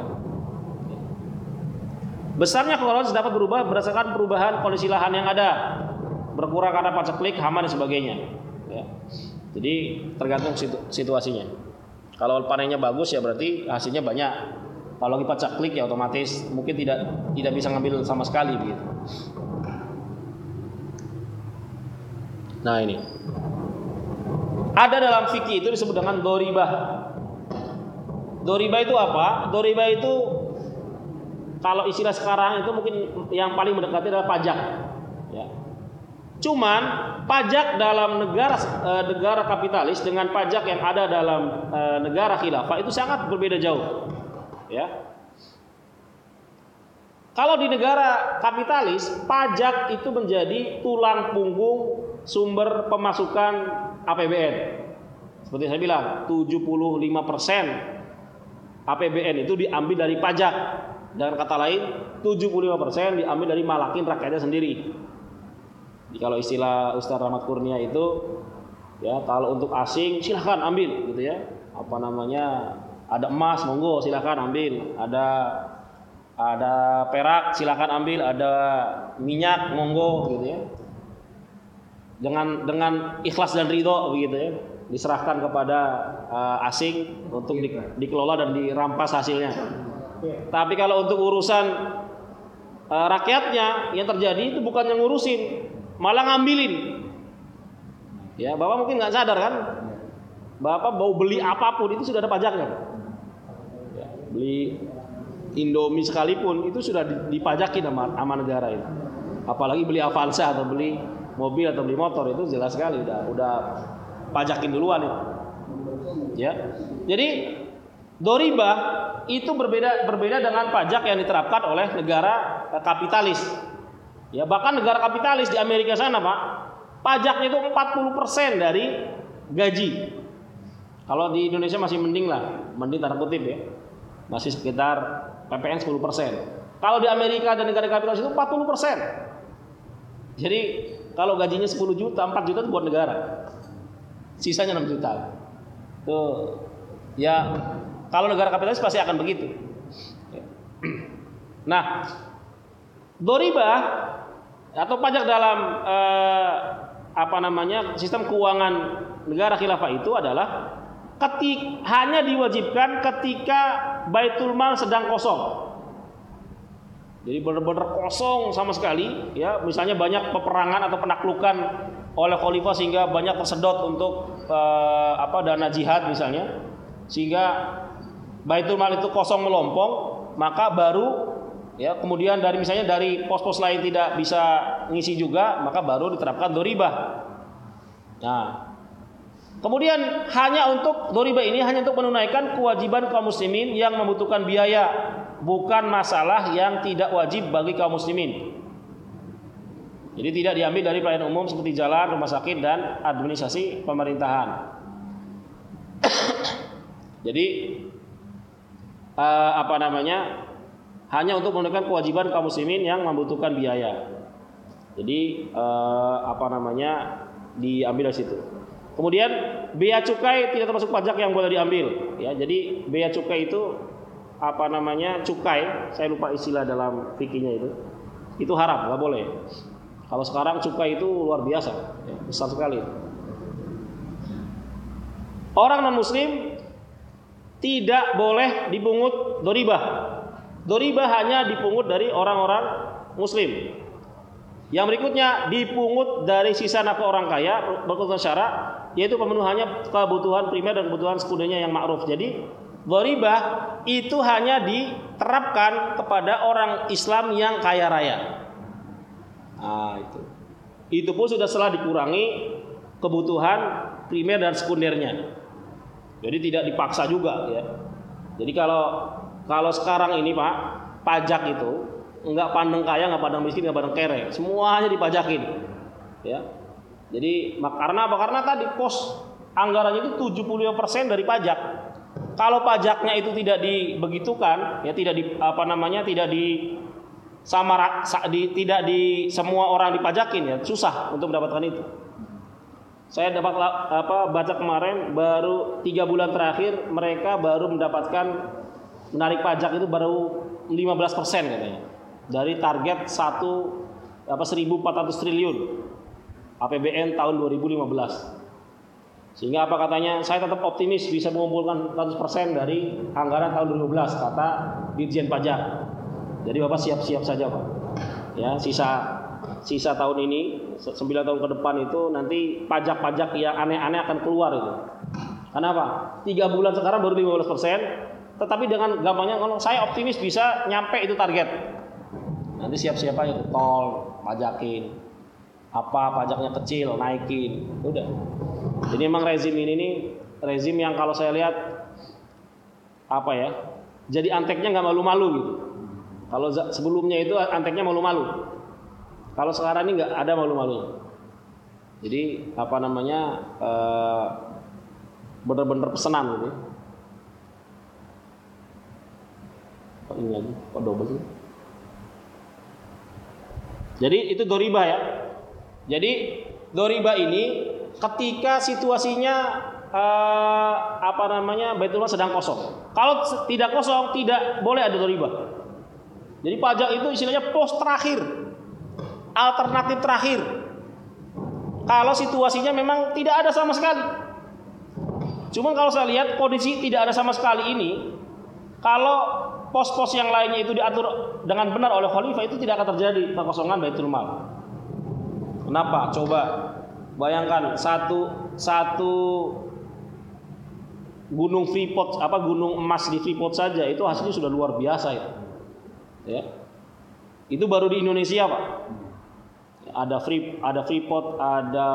Besarnya kharaj dapat berubah berdasarkan perubahan kondisi lahan yang ada, berkurang karena paceklik, hama dan sebagainya. Ya. Jadi tergantung situasinya. Kalau panennya bagus ya berarti hasilnya banyak. Kalau lagi paceklik ya otomatis mungkin tidak bisa ngambil sama sekali begitu. Nah ini ada dalam fikih itu disebut dengan doribah. Doribah itu apa? Doribah itu kalau istilah sekarang itu mungkin yang paling mendekati adalah pajak. Ya. Cuman pajak dalam negara kapitalis dengan pajak yang ada dalam negara khilafah itu sangat berbeda jauh. Ya. Kalau di negara kapitalis pajak itu menjadi tulang punggung sumber pemasukan APBN. Seperti saya bilang, 75% APBN itu diambil dari pajak. Dengan kata lain, 75% diambil dari malakin rakyatnya sendiri. Jadi kalau istilah Ustaz Rahmat Kurnia itu, ya kalau untuk asing silahkan ambil, gitu ya. Apa namanya? Ada emas, monggo silahkan ambil. Ada perak, silahkan ambil. Ada minyak, monggo, gitu ya. Dengan ikhlas dan ridho begitu ya, diserahkan kepada asing untuk dikelola dan dirampas hasilnya. Tapi kalau untuk urusan rakyatnya yang terjadi itu bukan yang ngurusin, malah ngambilin. Ya, Bapak mungkin nggak sadar kan? Bapak mau beli apapun itu sudah ada pajaknya. Ya, beli Indomie sekalipun itu sudah dipajakin sama negara itu. Apalagi beli Avanza atau beli mobil atau beli motor itu jelas sekali udah pajakin duluan itu. Ya. Jadi doribah itu berbeda dengan pajak yang diterapkan oleh negara kapitalis. Ya, bahkan negara kapitalis di Amerika sana, Pak, pajaknya itu 40% dari gaji. Kalau di Indonesia masih mending lah, mending tanda kutip ya. Masih sekitar PPN 10%. Kalau di Amerika dan negara kapitalis itu 40%. Jadi kalau gajinya 10 juta, 4 juta itu buat negara. Sisanya 6 juta. Tuh. Ya, kalau negara kapitalis pasti akan begitu. Nah, doribah atau pajak dalam sistem keuangan negara khilafah itu adalah hanya diwajibkan ketika baitul mal sedang kosong. Jadi benar-benar kosong sama sekali, ya. Misalnya banyak peperangan atau penaklukan oleh khalifah sehingga banyak tersedot untuk dana jihad misalnya, sehingga baitul mal itu kosong melompong, maka baru ya kemudian misalnya dari pos-pos lain tidak bisa ngisi juga, maka baru diterapkan doribah. Nah, kemudian doribah ini hanya untuk menunaikan kewajiban kaum muslimin yang membutuhkan biaya, bukan masalah yang tidak wajib bagi kaum muslimin. Jadi tidak diambil dari pelayanan umum seperti jalan, rumah sakit dan administrasi pemerintahan. Jadi hanya untuk menunaikan kewajiban kaum muslimin yang membutuhkan biaya. Jadi diambil dari situ. Kemudian bea cukai tidak termasuk pajak yang boleh diambil. Ya, jadi bea cukai itu cukai, saya lupa istilah dalam fikihnya itu haram, nggak boleh. Kalau sekarang cukai itu luar biasa, ya, besar sekali. Orang non muslim tidak boleh dipungut doribah. Doribah hanya dipungut dari orang-orang muslim. Yang berikutnya dipungut dari sisa nafkah orang kaya berketentuan syarak, yaitu pemenuhannya kebutuhan primer dan kebutuhan sekundernya yang ma'ruf. Jadi doribah itu hanya diterapkan kepada orang Islam yang kaya raya. Itu. Itu pun sudah setelah dikurangi kebutuhan primer dan sekundernya. Jadi tidak dipaksa juga ya. Jadi kalau sekarang ini Pak, pajak itu enggak pandang kaya, enggak pandang miskin, enggak pandang kere, semuanya dipajakin. Ya. Jadi karena apa? Karena tadi pos anggarannya itu 75% dari pajak. Kalau pajaknya itu tidak dibegitukan, ya tidak tidak di semua orang dipajakin ya, susah untuk mendapatkan itu. Saya dapat baca kemarin baru 3 bulan terakhir mereka baru mendapatkan menarik pajak itu baru 15% katanya. Dari target 1.400 triliun APBN tahun 2015. Sehingga apa katanya, saya tetap optimis bisa mengumpulkan 100% dari anggaran tahun 2012 kata Dirjen Pajak. Jadi Bapak siap-siap saja Pak. Ya, sisa tahun ini 9 tahun ke depan itu nanti pajak-pajak yang aneh-aneh akan keluar itu. Kenapa? 3 bulan sekarang baru 15%, tetapi dengan gampangnya kalau saya optimis bisa nyampe itu target. Nanti siap-siap aja tol, pajakin. Apa pajaknya kecil, naikin. Udah. Jadi memang rezim ini rezim yang kalau saya lihat apa ya? Jadi anteknya nggak malu-malu gitu. Kalau sebelumnya itu anteknya malu-malu. Kalau sekarang ini nggak ada malu-malunya. Jadi apa namanya bener-bener pesanan gitu. Kok ini lagi? Kok double sih? Jadi itu doriba ya. Jadi doriba ini ketika situasinya Baitul Mal sedang kosong. Kalau tidak kosong tidak boleh ada doriba. Jadi pajak itu istilahnya pos terakhir, alternatif terakhir. Kalau situasinya memang tidak ada sama sekali. Cuman kalau saya lihat kondisi tidak ada sama sekali ini, kalau pos-pos yang lainnya itu diatur dengan benar oleh khalifah itu tidak akan terjadi kekosongan Baitul Mal. Kenapa? Coba bayangkan satu gunung Freeport, gunung emas di Freeport saja itu hasilnya sudah luar biasa ya. Ya. Itu baru di Indonesia, Pak. Ada Freeport, ada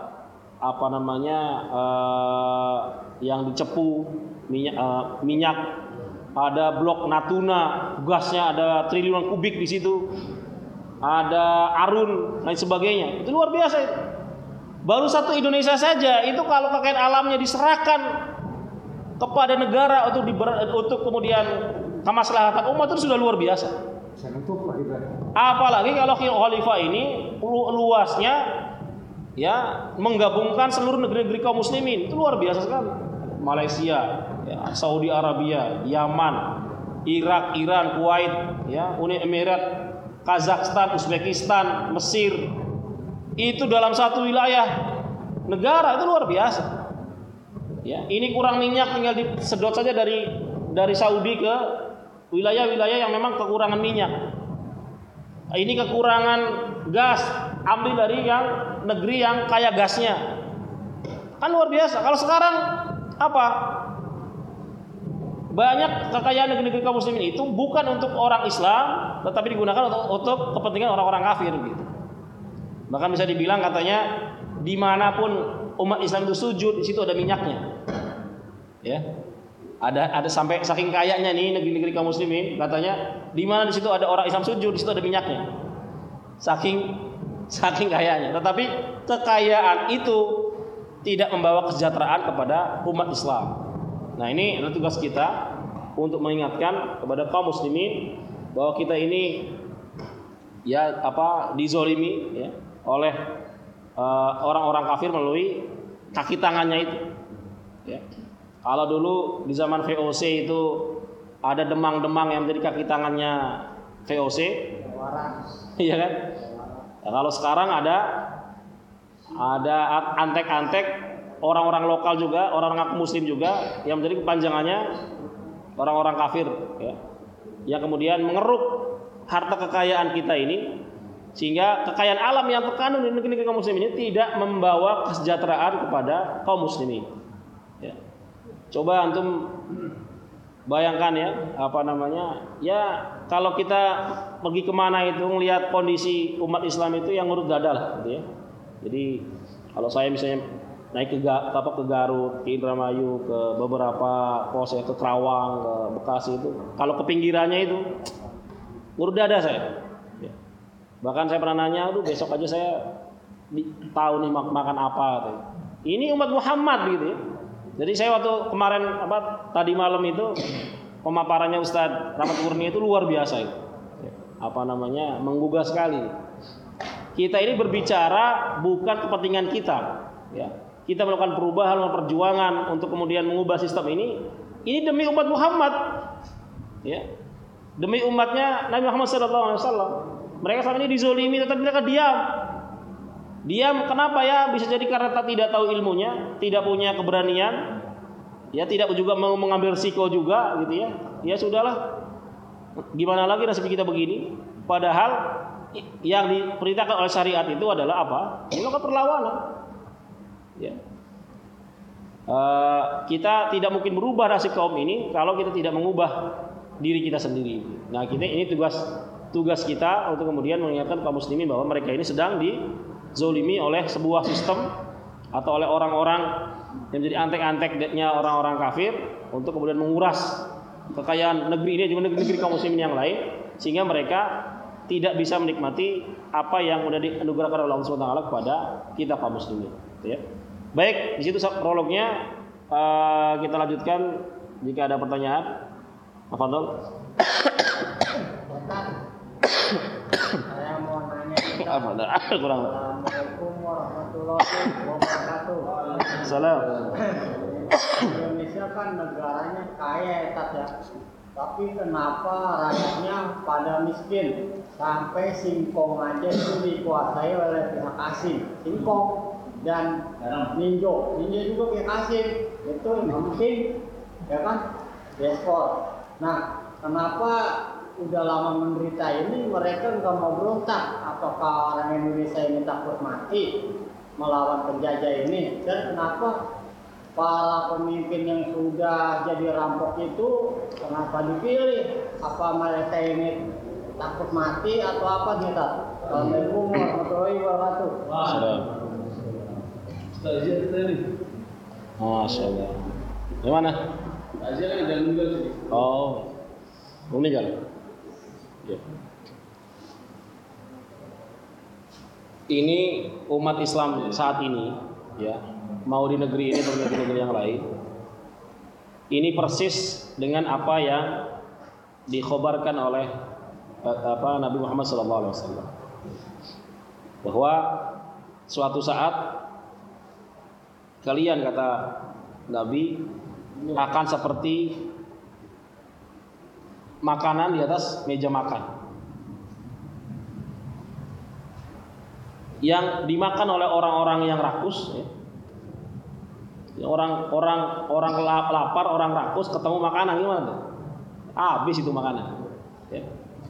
yang dicepu minyak, ada blok Natuna, gasnya ada triliunan kubik di situ. Ada Arun dan sebagainya. Itu luar biasa itu. Baru satu Indonesia saja itu kalau kekayaan alamnya diserahkan kepada negara untuk kemudian kemaslahatan umat itu sudah luar biasa. Apalagi kalau khalifah ini luasnya ya menggabungkan seluruh negeri-negeri kaum muslimin, itu luar biasa sekali. Malaysia, ya, Saudi Arabia, Yaman, Irak, Iran, Kuwait, ya, Uni Emirat, Kazakhstan, Uzbekistan, Mesir, itu dalam satu wilayah negara itu luar biasa. Ya, ini kurang minyak tinggal disedot saja dari Saudi ke wilayah-wilayah yang memang kekurangan minyak. Ini kekurangan gas, ambil dari yang negeri yang kaya gasnya. Kan luar biasa. Kalau sekarang apa? Banyak kekayaan negeri-negeri kaum muslimin itu bukan untuk orang Islam, tetapi digunakan untuk kepentingan orang-orang kafir gitu. Bahkan bisa dibilang katanya dimanapun umat Islam itu sujud, di situ ada minyaknya. Ya. Ada sampai saking kayanya nih negeri-negeri kaum muslimin, katanya di mana di situ ada orang Islam sujud, di situ ada minyaknya. Saking kayanya. Tetapi kekayaan itu tidak membawa kesejahteraan kepada umat Islam. Nah, ini adalah tugas kita untuk mengingatkan kepada kaum muslimin bahwa kita ini dizolimi ya oleh orang-orang kafir melalui kaki tangannya itu. Ya. Kalau dulu di zaman VOC itu ada demang-demang yang menjadi kaki tangannya VOC, iya kan? Nah, kalau sekarang ada antek-antek orang-orang lokal juga, orang-orang muslim juga yang menjadi kepanjangannya orang-orang kafir ya. Yang kemudian mengeruk harta kekayaan kita ini sehingga kekayaan alam yang terkandung di negeri kaum muslimin ini tidak membawa kesejahteraan kepada kaum muslimin. Ya. Coba antum bayangkan ya, ya kalau kita pergi kemana itu ngelihat kondisi umat Islam itu yang ngurut dada lah, gitu ya. Jadi kalau saya misalnya naik ke Garut, ke Indramayu, ke beberapa pos ya, ke Kerawang, ke Bekasi itu, kalau ke pinggirannya itu ngurut dada saya. Ya. Bahkan saya pernah nanya, aduh besok aja saya tahu nih makan apa. Gitu. Ini umat Muhammad gitu ya. Jadi saya waktu kemarin tadi malam itu pemaparannya Ustadz Rahmat Kurnia itu luar biasa itu. Menggugah sekali. Kita ini berbicara bukan kepentingan kita, ya. Kita melakukan perubahan, perjuangan untuk kemudian mengubah sistem ini demi umat Muhammad, ya. Demi umatnya Nabi Muhammad SAW. Mereka selama ini dizolimi, tetapi mereka diam. Diam kenapa ya? Bisa jadi karena tidak tahu ilmunya, tidak punya keberanian, ya tidak juga mau mengambil risiko juga, gitu ya. Ya sudahlah, gimana lagi nasib kita begini? Padahal yang diperintahkan oleh syariat itu adalah apa? Melakukan perlawanan. Ya. Kita tidak mungkin berubah nasib kaum ini kalau kita tidak mengubah diri kita sendiri. Nah, ini tugas kita untuk kemudian mengingatkan kaum muslimin bahwa mereka ini sedang dizolimi oleh sebuah sistem atau oleh orang-orang yang menjadi antek-anteknya orang-orang kafir untuk kemudian menguras kekayaan negeri ini juga negeri kaum muslimin yang lain, sehingga mereka tidak bisa menikmati apa yang sudah dianugerahkan oleh Allah Subhanahu wa taala kepada kita kaum muslimin, ya. Baik, di situ prolognya, kita lanjutkan jika ada pertanyaan. Tafadhol. Saya mau nanya. Assalamualaikum warahmatullahi wabarakatuh. Salam. Indonesia kan negaranya kaya ya. Tapi kenapa rakyatnya pada miskin? Sampai singkong aja itu dikuasai oleh pihak asing. Singkong dan ninjo juga pihak asing. Itu mungkin, ya kan, ekspor. Nah, kenapa udah lama menderita ini mereka nggak mau berontak? Apakah orang Indonesia ini takut mati melawan penjajah ini? Dan kenapa para pemimpin yang sudah jadi rampok itu kenapa dipilih? Apa mereka ini takut mati atau apa nih, Tad? Assalamualaikum warahmatullahi wabarakatuh. Masya Allah. Gimana? Oh, meninggal. Ya. Ini umat Islam saat ini, ya, mau di negeri ini atau di negeri yang lain, ini persis dengan apa yang dikhabarkan oleh Nabi Muhammad SAW, bahwa suatu saat kalian, kata Nabi, akan seperti makanan di atas meja makan yang dimakan oleh orang-orang yang rakus, ya. Orang lapar, orang rakus ketemu makanan, gimana tuh? Habis itu makanan, ya.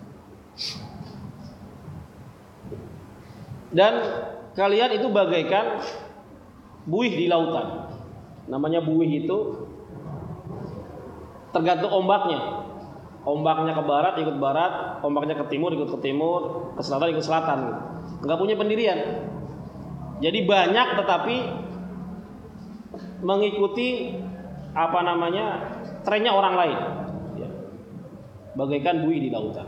Dan kalian itu bagaikan buih di lautan. Namanya buih itu tergantung ombaknya. Ombaknya ke barat ikut barat, ombaknya ke timur ikut ke timur, ke selatan ikut selatan, gitu. Nggak punya pendirian. Jadi banyak tetapi mengikuti trennya orang lain, ya. Bagaikan buih di lautan.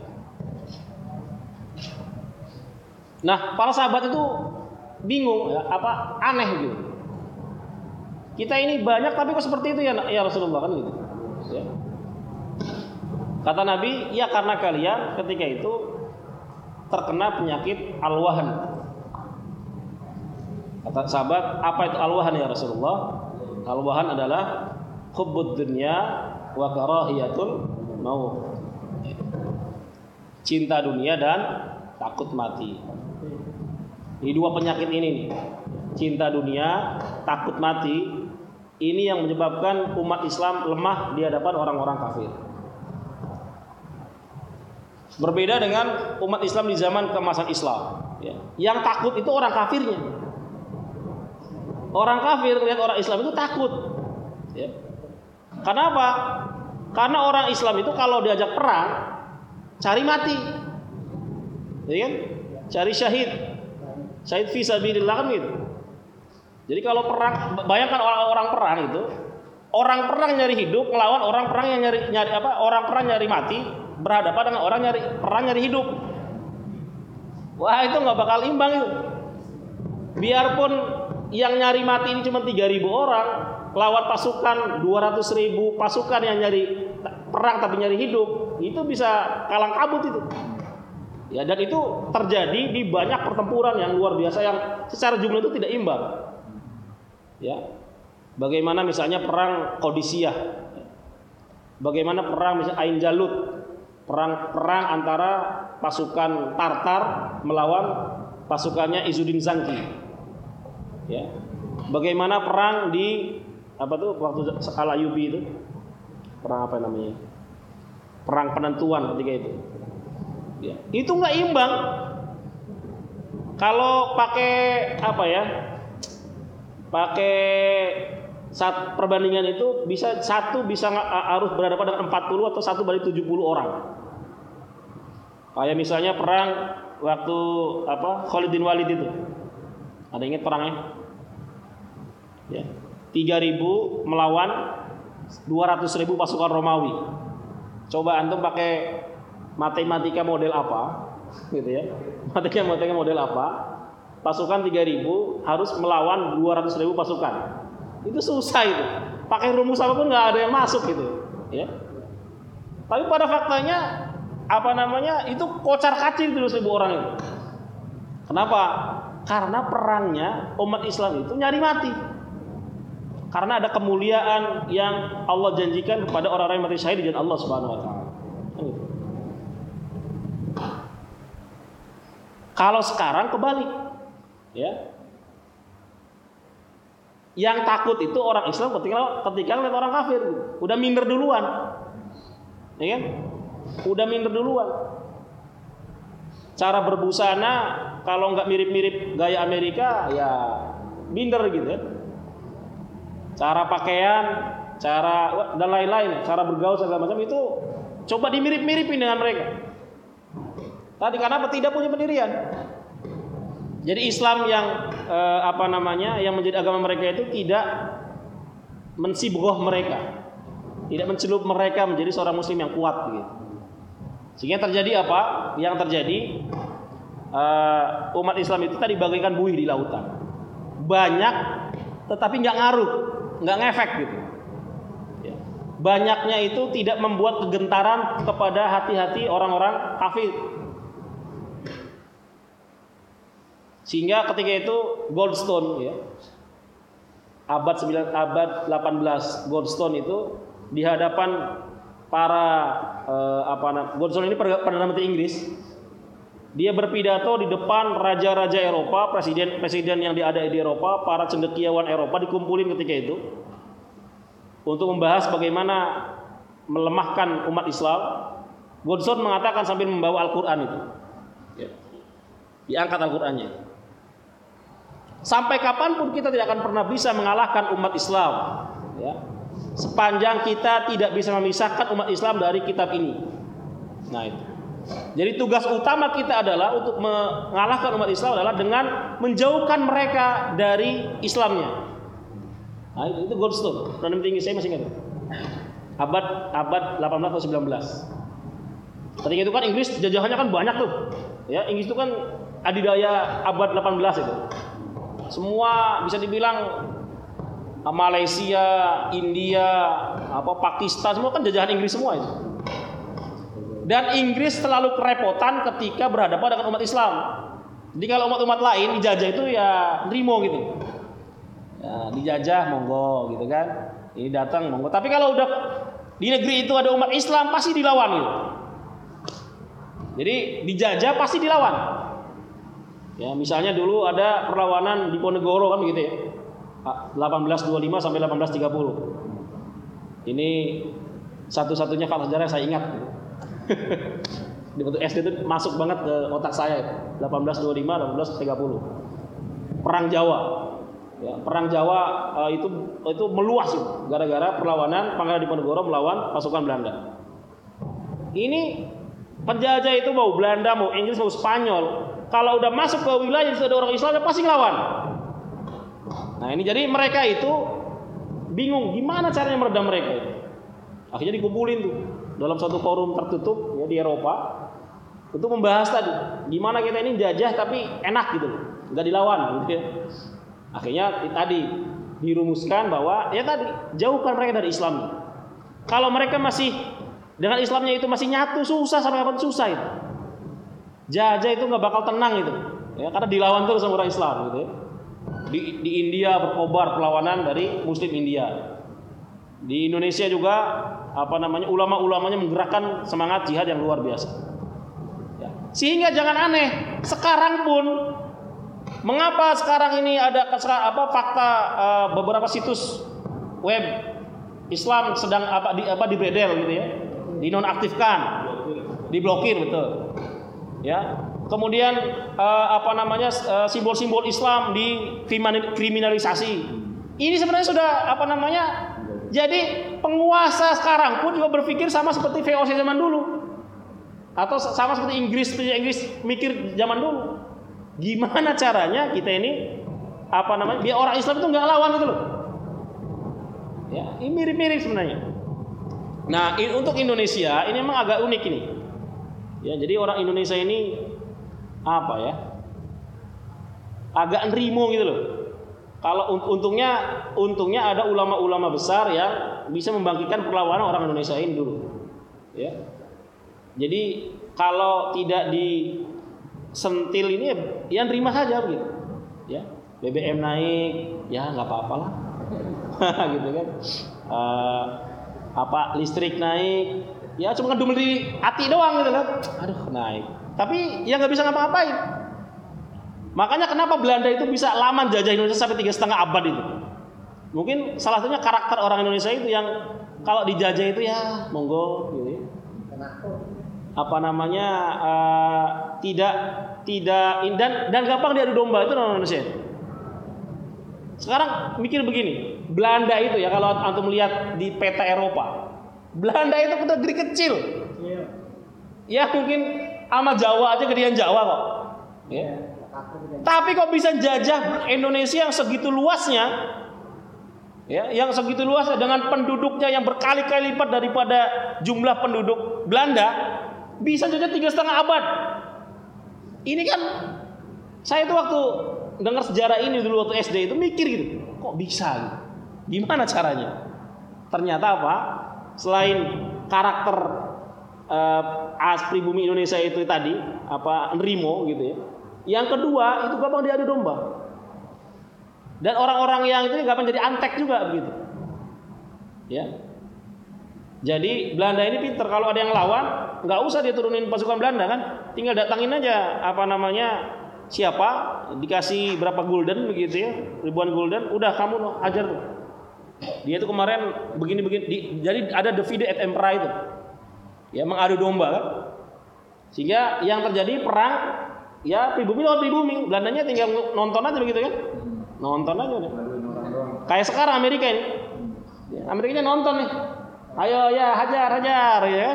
Nah, para sahabat itu bingung, ya, aneh gitu. Kita ini banyak tapi kok seperti itu ya Rasulullah, kan gitu. Ya. Kata Nabi, ya karena kalian ketika itu terkena penyakit al-wahan. Kata sahabat, apa itu al-wahan ya Rasulullah? Al-wahan adalah hubbud dunya wa karahiyatul maut. Cinta dunia dan takut mati. Ini dua penyakit ini nih. Cinta dunia, takut mati. Ini yang menyebabkan umat Islam lemah di hadapan orang-orang kafir. Berbeda dengan umat Islam di zaman keemasan Islam, ya. Yang takut itu orang kafirnya. Orang kafir melihat orang Islam itu takut, ya. Kenapa? Karena orang Islam itu kalau diajak perang cari mati, ya kan? Cari syahid fi sabilillah kan gitu. Jadi kalau perang, bayangkan orang perang itu, orang perang nyari hidup melawan orang perang yang orang perang nyari mati, berhadapan dengan orang perang nyari hidup. Wah, itu nggak bakal imbang itu. Biarpun yang nyari mati ini cuma 3.000 orang, lawan pasukan 200.000 pasukan yang nyari perang tapi nyari hidup, itu bisa kalang kabut itu. Ya, dan itu terjadi di banyak pertempuran yang luar biasa yang secara jumlah itu tidak imbang. Ya. Bagaimana misalnya perang Qadisiyah. Bagaimana perang misalnya Ain Jalut. Perang antara pasukan Tartar melawan pasukannya Izzuddin Zangki. Ya. Bagaimana perang di waktu Al-Ayyubi itu? Perang apa namanya? Perang penentuan ketika itu. Ya. Itu nggak imbang. Kalau pakai pakai saat perbandingan itu harus berhadapan dengan 40 atau 1/70 orang. Kayak misalnya perang waktu Khalid bin Walid itu. Ada ingat perangnya? Ya. 3.000 melawan 200.000 pasukan Romawi. Coba antum pakai matematika model apa? Gitu ya. Matematika model apa? Pasukan 3.000 harus melawan 200.000 pasukan. Itu susah itu. Pakai rumus apapun nggak ada yang masuk gitu. Ya. Tapi pada faktanya itu kocar-kacir 200.000 orang itu. Kenapa? Karena perangnya umat Islam itu nyari mati. Karena ada kemuliaan yang Allah janjikan kepada orang-orang yang mati syahid di jalan Allah Subhanahu wa taala. Kalau sekarang kebalik. Ya. Yang takut itu orang Islam ketika ngeliat orang kafir, udah minder duluan. Ya kan? Udah minder duluan. Cara berbusana kalau nggak mirip-mirip gaya Amerika ya minder gitu ya. Cara pakaian, dan lain-lain, cara bergaul segala macam itu coba dimirip-miripin dengan mereka. Tadi karena tidak punya pendirian. Jadi Islam yang yang menjadi agama mereka itu tidak mensibghah mereka, tidak mencelup mereka menjadi seorang muslim yang kuat gitu. Sehingga terjadi apa? Yang terjadi umat Islam itu tadi bagaikan buih di lautan. Banyak tetapi nggak ngaruh, nggak ngefek gitu. Ya. Banyaknya itu tidak membuat kegentaran kepada hati-hati orang-orang kafir. Sehingga ketika itu Goldstone ya, abad 18 Goldstone itu di hadapan para Goldstone ini perdana menteri Inggris. Dia berpidato di depan raja-raja Eropa, presiden yang ada di Eropa, para cendekiawan Eropa dikumpulin ketika itu untuk membahas bagaimana melemahkan umat Islam. Goldstone mengatakan sambil membawa Al-Quran itu, ya, diangkat Al-Qurannya. Sampai kapanpun kita tidak akan pernah bisa mengalahkan umat Islam, ya, sepanjang kita tidak bisa memisahkan umat Islam dari kitab ini. Nah itu. Jadi tugas utama kita adalah untuk mengalahkan umat Islam adalah dengan menjauhkan mereka dari Islamnya. Nah itu Goldstone, perdana menteri Inggris, saya masih ingat. Abad 18 atau 19. Ketika itu kan Inggris jajahannya kan banyak tuh. Ya, Inggris itu kan adidaya abad 18 itu. Semua bisa dibilang Malaysia, India, Pakistan semua kan jajahan Inggris semua itu. Dan Inggris selalu kerepotan ketika berhadapan dengan umat Islam. Jadi kalau umat-umat lain dijajah itu ya nerimo gitu. Ya, dijajah monggo gitu kan. Ini datang monggo. Tapi kalau udah di negeri itu ada umat Islam pasti dilawan gitu. Jadi dijajah pasti dilawan. Ya, misalnya dulu ada perlawanan di Ponegoro kan begitu ya. 1825 sampai 1830. Ini satu-satunya fakta sejarah yang saya ingat. Di waktu SD itu masuk banget ke otak saya. 1825 1830. Perang Jawa. Ya, perang Jawa itu meluas itu gara-gara perlawanan Pangeran Diponegoro melawan pasukan Belanda. Ini penjajah itu mau Belanda, mau Inggris, mau Spanyol, kalau udah masuk ke wilayah yang ada orang Islam, pasti ngelawan. Nah ini jadi mereka itu bingung gimana caranya meredam mereka itu. Akhirnya dikumpulin tuh dalam satu forum tertutup ya di Eropa untuk membahas tadi gimana kita ini jajah tapi enak gitu, nggak dilawan gitu ya. Akhirnya tadi dirumuskan bahwa ya tadi jauhkan mereka dari Islam. Kalau mereka masih dengan Islamnya itu masih nyatu, susah sampai kapan susah itu. Jajah itu nggak bakal tenang itu, ya karena dilawan terus sama orang Islam gitu ya. Di India berkobar perlawanan dari Muslim India. Di Indonesia juga ulama-ulamanya menggerakkan semangat jihad yang luar biasa. Ya. Sehingga jangan aneh, sekarang pun mengapa sekarang ini ada fakta beberapa situs web Islam sedang dibredel gitu ya, dinonaktifkan, diblokir betul. Ya. Kemudian simbol-simbol Islam dikriminalisasi. Ini sebenarnya sudah jadi penguasa sekarang pun juga berpikir sama seperti VOC zaman dulu. Atau sama seperti Inggris mikir zaman dulu. Gimana caranya kita ini biar orang Islam itu nggak lawan gitu loh. Ya, ini mirip-mirip sebenarnya. Nah, untuk Indonesia ini memang agak unik ini. Ya, jadi orang Indonesia ini agak nerimo gitu loh. Kalau untungnya ada ulama-ulama besar yang bisa membangkitkan perlawanan orang Indonesia ini dulu. Ya. Jadi kalau tidak disentil ini ya nerima saja begitu. Ya, BBM naik, ya nggak apa-apa lah. Gitu kan. Listrik naik, ya cuma ngedumel di hati doang gitu kan. Aduh, naik. Tapi ya nggak bisa ngapa-ngapain. Makanya kenapa Belanda itu bisa lama jajah Indonesia sampai 3,5 abad itu. Mungkin salah satunya karakter orang Indonesia itu yang kalau dijajah itu ya monggo gitu ya. Tidak dan gampang diadu domba itu orang Indonesia. Sekarang mikir begini, Belanda itu ya kalau antum lihat di peta Eropa, Belanda itu negeri kecil. Ya mungkin sama Jawa aja gedean Jawa kok. Ya. Tapi kok bisa jajah Indonesia yang segitu luasnya, ya, yang segitu luasnya dengan penduduknya yang berkali-kali lipat daripada jumlah penduduk Belanda, bisa jajah 3,5 abad. Ini kan saya itu waktu dengar sejarah ini dulu waktu SD itu mikir gitu, kok bisa gitu? Gimana caranya? Ternyata selain karakter pribumi Indonesia itu tadi nerimo gitu ya. Yang kedua itu gampang diadu domba. Dan orang-orang yang itu gampang jadi antek juga begitu. Ya. Jadi Belanda ini pinter, kalau ada yang lawan nggak usah dia turunin pasukan Belanda kan, tinggal datangin aja siapa, dikasih berapa gulden begitu ya, ribuan gulden, udah kamu ajar tuh. Dia itu kemarin begini-begini, jadi ada divide et impera itu. Ya mengadu domba kan. Sehingga yang terjadi perang ya pribumi lawan pribumi, Belandanya tinggal nonton aja begitu kan. Nonton aja udah. Kayak sekarang Amerika ini. Amerikanya nonton nih. Ayo ya hajar ya.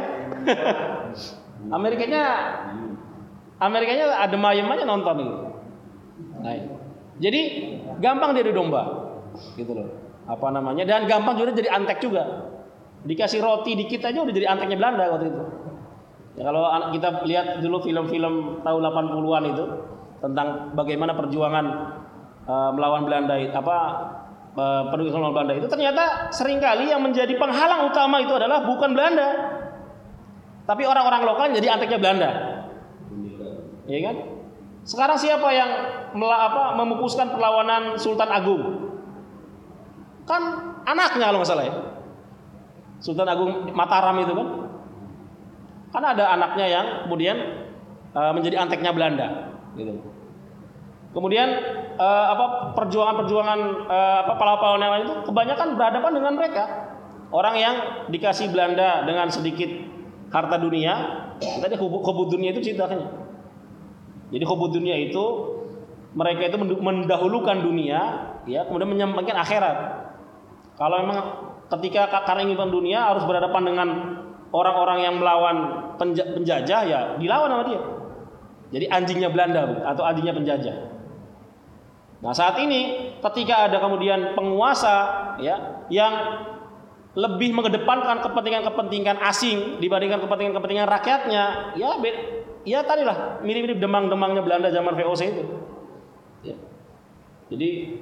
Amerikanya adem ayem aja nonton gitu. Nah, jadi gampang dia domba. Gitu loh. Dan gampang juga jadi antek juga. Dikasih roti dikit aja udah jadi anteknya Belanda waktu itu. Ya, kalau kita lihat dulu film-film tahun 80-an itu tentang bagaimana perjuangan melawan Belanda penduduk melawan Belanda itu, ternyata seringkali yang menjadi penghalang utama itu adalah bukan Belanda, tapi orang-orang lokal jadi anteknya Belanda. Ya kan? Sekarang siapa yang memupuskan perlawanan Sultan Agung? Kan anaknya kalau nggak salah ya. Sultan Agung Mataram itu kan. Kan ada anaknya yang kemudian menjadi anteknya Belanda, gitu. Kemudian perjuangan pahlawan yang lain itu kebanyakan berhadapan dengan mereka, orang yang dikasih Belanda dengan sedikit harta dunia. Tadi hubud dunia itu ceritanya. Jadi hubud dunia itu mereka itu mendahulukan dunia, ya, kemudian menyampaikan akhirat. Kalau memang ketika karena ingin dunia harus berhadapan dengan orang-orang yang melawan penjajah, ya dilawan sama dia. Jadi anjingnya Belanda atau anjingnya penjajah. Nah saat ini ketika ada kemudian penguasa, ya, yang lebih mengedepankan kepentingan asing dibandingkan kepentingan rakyatnya, ya tadilah mirip-mirip demang-demangnya Belanda zaman VOC itu. Ya. Jadi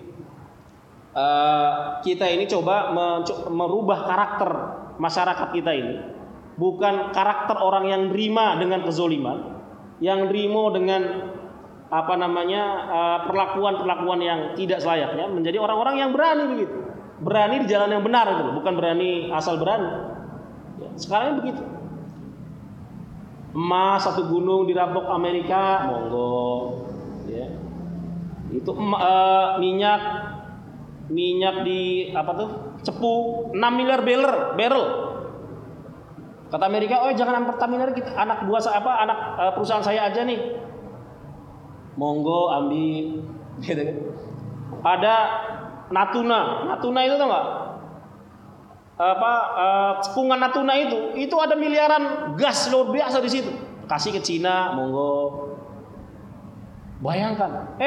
kita ini coba merubah karakter masyarakat kita ini, bukan karakter orang yang nerima dengan kezoliman, yang nerima dengan perlakuan yang tidak selayaknya, menjadi orang-orang yang berani begitu. Berani di jalan yang benar gitu, bukan berani asal berani. Ya, sekarang ini begitu. Emas satu gunung dirampok Amerika, monggo. Ya. Itu minyak di Cepu 6 miliar barrel. Kata Amerika, "Oh, jangan Pertamina, kita anak perusahaan saya aja nih." Monggo ambil. Gitu kan. Ada Natuna itu tau nggak? Cekungan Natuna itu ada miliaran gas luar biasa di situ. Kasih ke Cina, monggo. Bayangkan,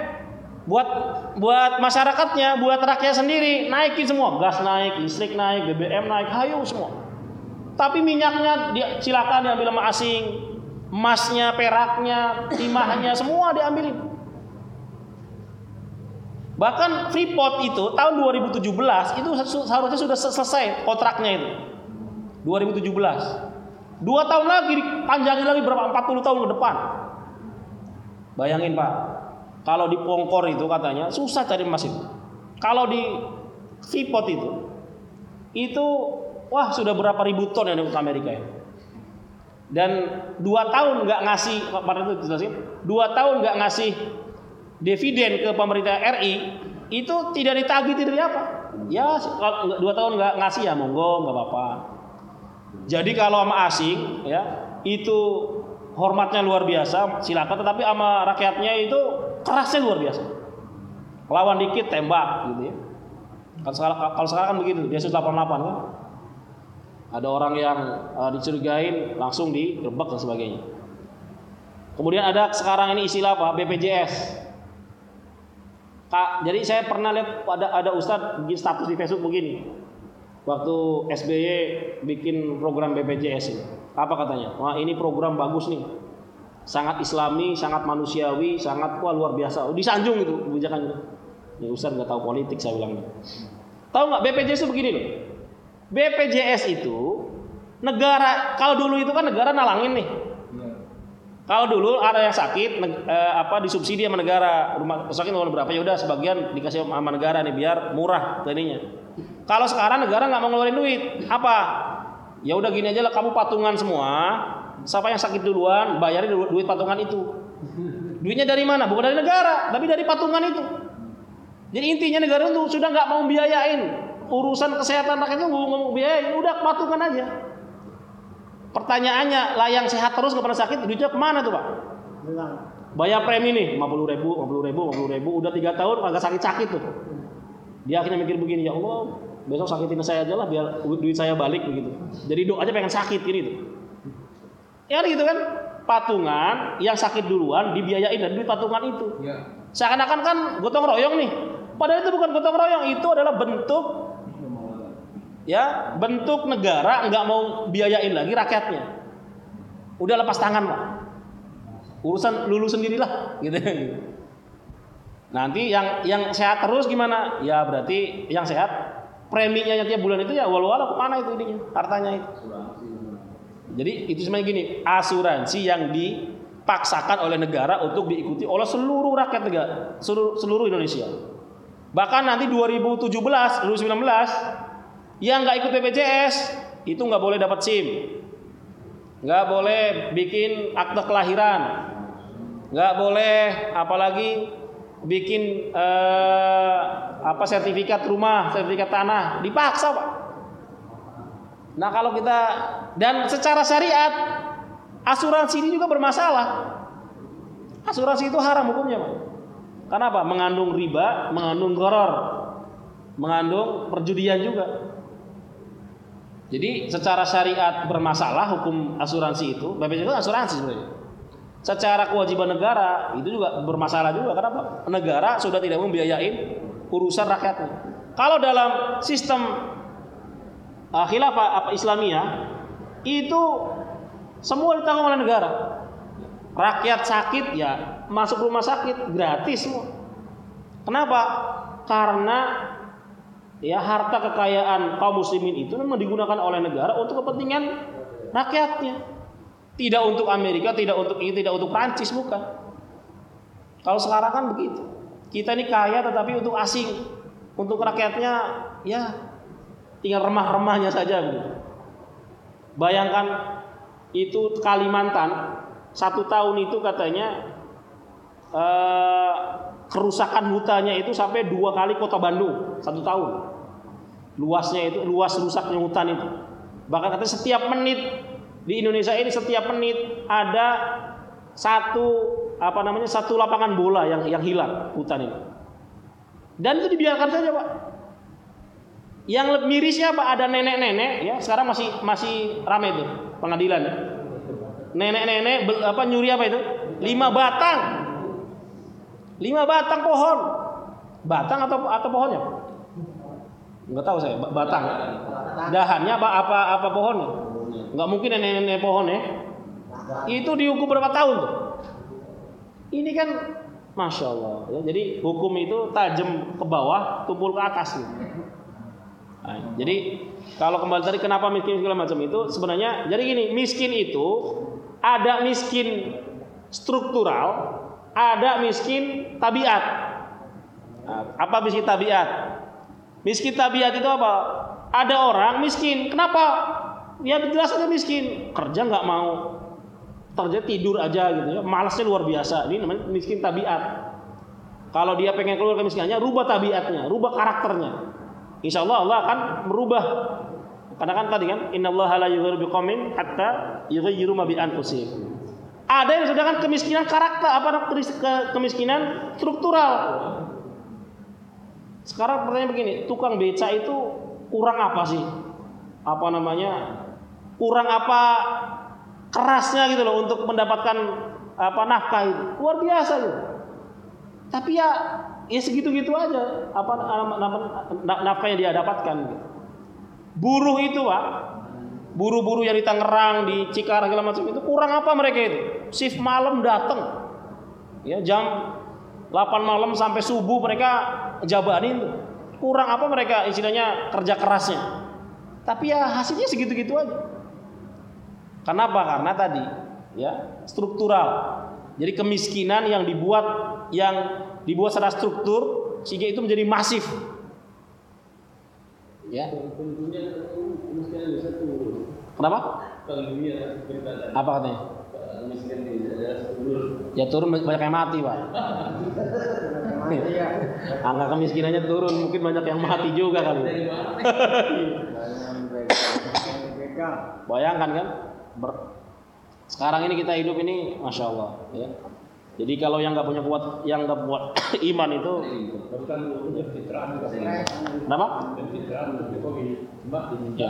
buat masyarakatnya, buat rakyat sendiri naikin semua, gas naik, listrik naik, BBM naik, hayu semua. Tapi minyaknya silakan diambil sama asing, emasnya, peraknya, timahnya semua diambilin. Bahkan Freeport itu tahun 2017 itu seharusnya sudah selesai kontraknya itu. 2017. 2 tahun lagi dipanjangin lagi berapa? 40 tahun ke depan. Bayangin Pak, kalau di Pongkor itu katanya susah cari emas itu. Kalau di Freeport itu wah sudah berapa ribu ton yang ke Amerika ya. Dan 2 tahun nggak ngasih, pada itu 2 tahun nggak ngasih dividen ke pemerintah RI, itu tidak ditagih, tidak apa. Ya kalau 2 tahun nggak ngasih ya monggo, nggak apa-apa. Jadi kalau sama asing, ya itu hormatnya luar biasa, silakan. Tetapi sama rakyatnya itu kerasnya luar biasa. Lawan dikit tembak, gitu ya. Kalau sekarang kan begitu, Densus 88 kan. Ada orang yang dicurigain langsung digerebek dan sebagainya. Kemudian ada sekarang ini istilah apa? BPJS. Jadi saya pernah lihat ada ustadz bikin status di Facebook begini. Waktu SBY bikin program BPJS ini. Apa katanya? Wah, ini program bagus nih. Sangat islami, sangat manusiawi, sangat luar biasa. Disanjung gitu kebijakan itu. Ini ustadz nggak tahu politik, saya bilang. Tahu nggak BPJS itu begini loh. BPJS itu negara, kalau dulu itu kan negara nalangin nih. Kalau dulu ada yang sakit, disubsidi sama negara, rumah sakit berapa, ya udah sebagian dikasih sama negara nih biar murah tadinya. Kalau sekarang negara nggak mau ngeluarin duit, apa? Ya udah gini aja lah, kamu patungan semua. Siapa yang sakit duluan, bayarin duit patungan itu. Duitnya dari mana? Bukan dari negara, tapi dari patungan itu. Jadi intinya negara itu sudah nggak mau biayain urusan kesehatan rakyatnya, nggak mau biayain, udah patungan aja. Pertanyaannya, lah yang sehat terus nggak pernah sakit, duitnya kemana tuh Pak? Bayar premi nih, 50 ribu, udah 3 tahun kagak sakit-sakit tuh. Dia akhirnya mikir begini, ya Allah, besok sakitin saya aja lah biar duit saya balik begitu. Jadi doa aja pengen sakit gini tuh. Ya gitu kan, patungan yang sakit duluan dibiayain dari duit patungan itu. Seakan-akan kan gotong royong nih. Padahal itu bukan gotong royong, itu adalah bentuk negara nggak mau biayain lagi rakyatnya. Udah lepas tangan Pak. Urusan lulu sendirilah gitu. Nanti yang sehat terus gimana? Ya berarti yang sehat preminya tiap bulan itu ya walau-walau kemana itu ininya, hartanya itu. Jadi itu sebenarnya gini, asuransi yang dipaksakan oleh negara untuk diikuti oleh seluruh rakyat negara, seluruh Indonesia. Bahkan nanti 2017, 2019 yang nggak ikut BPJS itu nggak boleh dapat SIM, nggak boleh bikin akte kelahiran, nggak boleh apalagi bikin sertifikat rumah, sertifikat tanah, dipaksa Pak. Nah kalau kita, dan secara syariat asuransi ini juga bermasalah. Asuransi itu haram hukumnya Pak. Karena apa? Mengandung riba, mengandung gharar, mengandung perjudian juga. Jadi secara syariat bermasalah hukum asuransi itu, BPJS itu asuransi sebenarnya. Secara kewajiban negara itu juga bermasalah juga. Kenapa? Negara sudah tidak membiayain urusan rakyatnya. Kalau dalam sistem khilafah Islamiyah itu semua ditanggung oleh negara. Rakyat sakit ya masuk rumah sakit gratis semua. Kenapa? Karena ya harta kekayaan kaum muslimin itu memang digunakan oleh negara untuk kepentingan rakyatnya. Tidak untuk Amerika, tidak untuk ini, tidak untuk Prancis, bukan. Kalau sekarang kan begitu. Kita ini kaya tetapi untuk asing, untuk rakyatnya ya tinggal remah-remahnya saja gitu. Bayangkan itu Kalimantan 1 tahun itu katanya kerusakan hutannya itu sampai 2 kali kota Bandung 1 tahun. Luasnya itu, luas rusaknya hutan itu. Bahkan katanya setiap menit di Indonesia ini setiap menit ada satu lapangan bola yang hilang hutan ini. Dan itu dibiarkan saja, Pak. Yang mirisnya apa? Ada nenek-nenek ya, sekarang masih ramai itu pengadilan ya. Nenek-nenek nyuri apa itu? 5 batang. 5 batang pohon. Batang atau pohonnya? Enggak tahu saya, batang. Dahannya apa pohonnya? Enggak mungkin nenek-nenek pohon ya. Itu dihukum berapa tahun tuh? Ini kan Masya Allah ya. Jadi hukum itu tajam ke bawah, tumpul ke atas gitu. Nah, jadi kalau kembali tadi kenapa miskin segala macam itu sebenarnya jadi gini, miskin itu ada miskin struktural, ada miskin tabiat. Nah, apa miskin tabiat? Miskin tabiat itu apa? Ada orang miskin, kenapa? Ya jelas aja miskin, kerja nggak mau, kerja tidur aja gitu ya, malasnya luar biasa. Ini namanya miskin tabiat. Kalau dia pengen keluar kemiskinannya, rubah tabiatnya, rubah karakternya. Insya Allah Allah akan merubah. Karena kan tadi kan innallaha la yughayyiru biqaumin hatta yughayyiru ma bi anfusihim. Ada yang sedangkan kemiskinan karakter, kemiskinan struktural. Sekarang pertanyaan begini, tukang beca itu kurang apa sih? Kurang apa kerasnya gitu loh untuk mendapatkan nafkah itu. Luar biasa gitu. Tapi ya segitu-gitu aja nafkah yang dia dapatkan gitu. Buruh itu Pak, buruh-buruh yang di Tangerang, di Cikarang segala macam itu kurang apa mereka itu? Shift malam datang, ya jam 8 malam sampai subuh mereka jabanin tuh. Kurang apa mereka istilahnya kerja kerasnya? Tapi ya hasilnya segitu-gitu aja. Kenapa? Karena tadi ya struktural. Jadi kemiskinan yang dibuat secara struktur sehingga itu menjadi masif. Ya. Kenapa? Apa katanya? Ya turun banyak yang mati, Pak. Angka kemiskinannya turun, mungkin banyak yang mati juga kali. Bayangkan kan? Sekarang ini kita hidup ini, Masya Allah. Ya. Jadi kalau yang nggak punya iman itu, kenapa? Ya.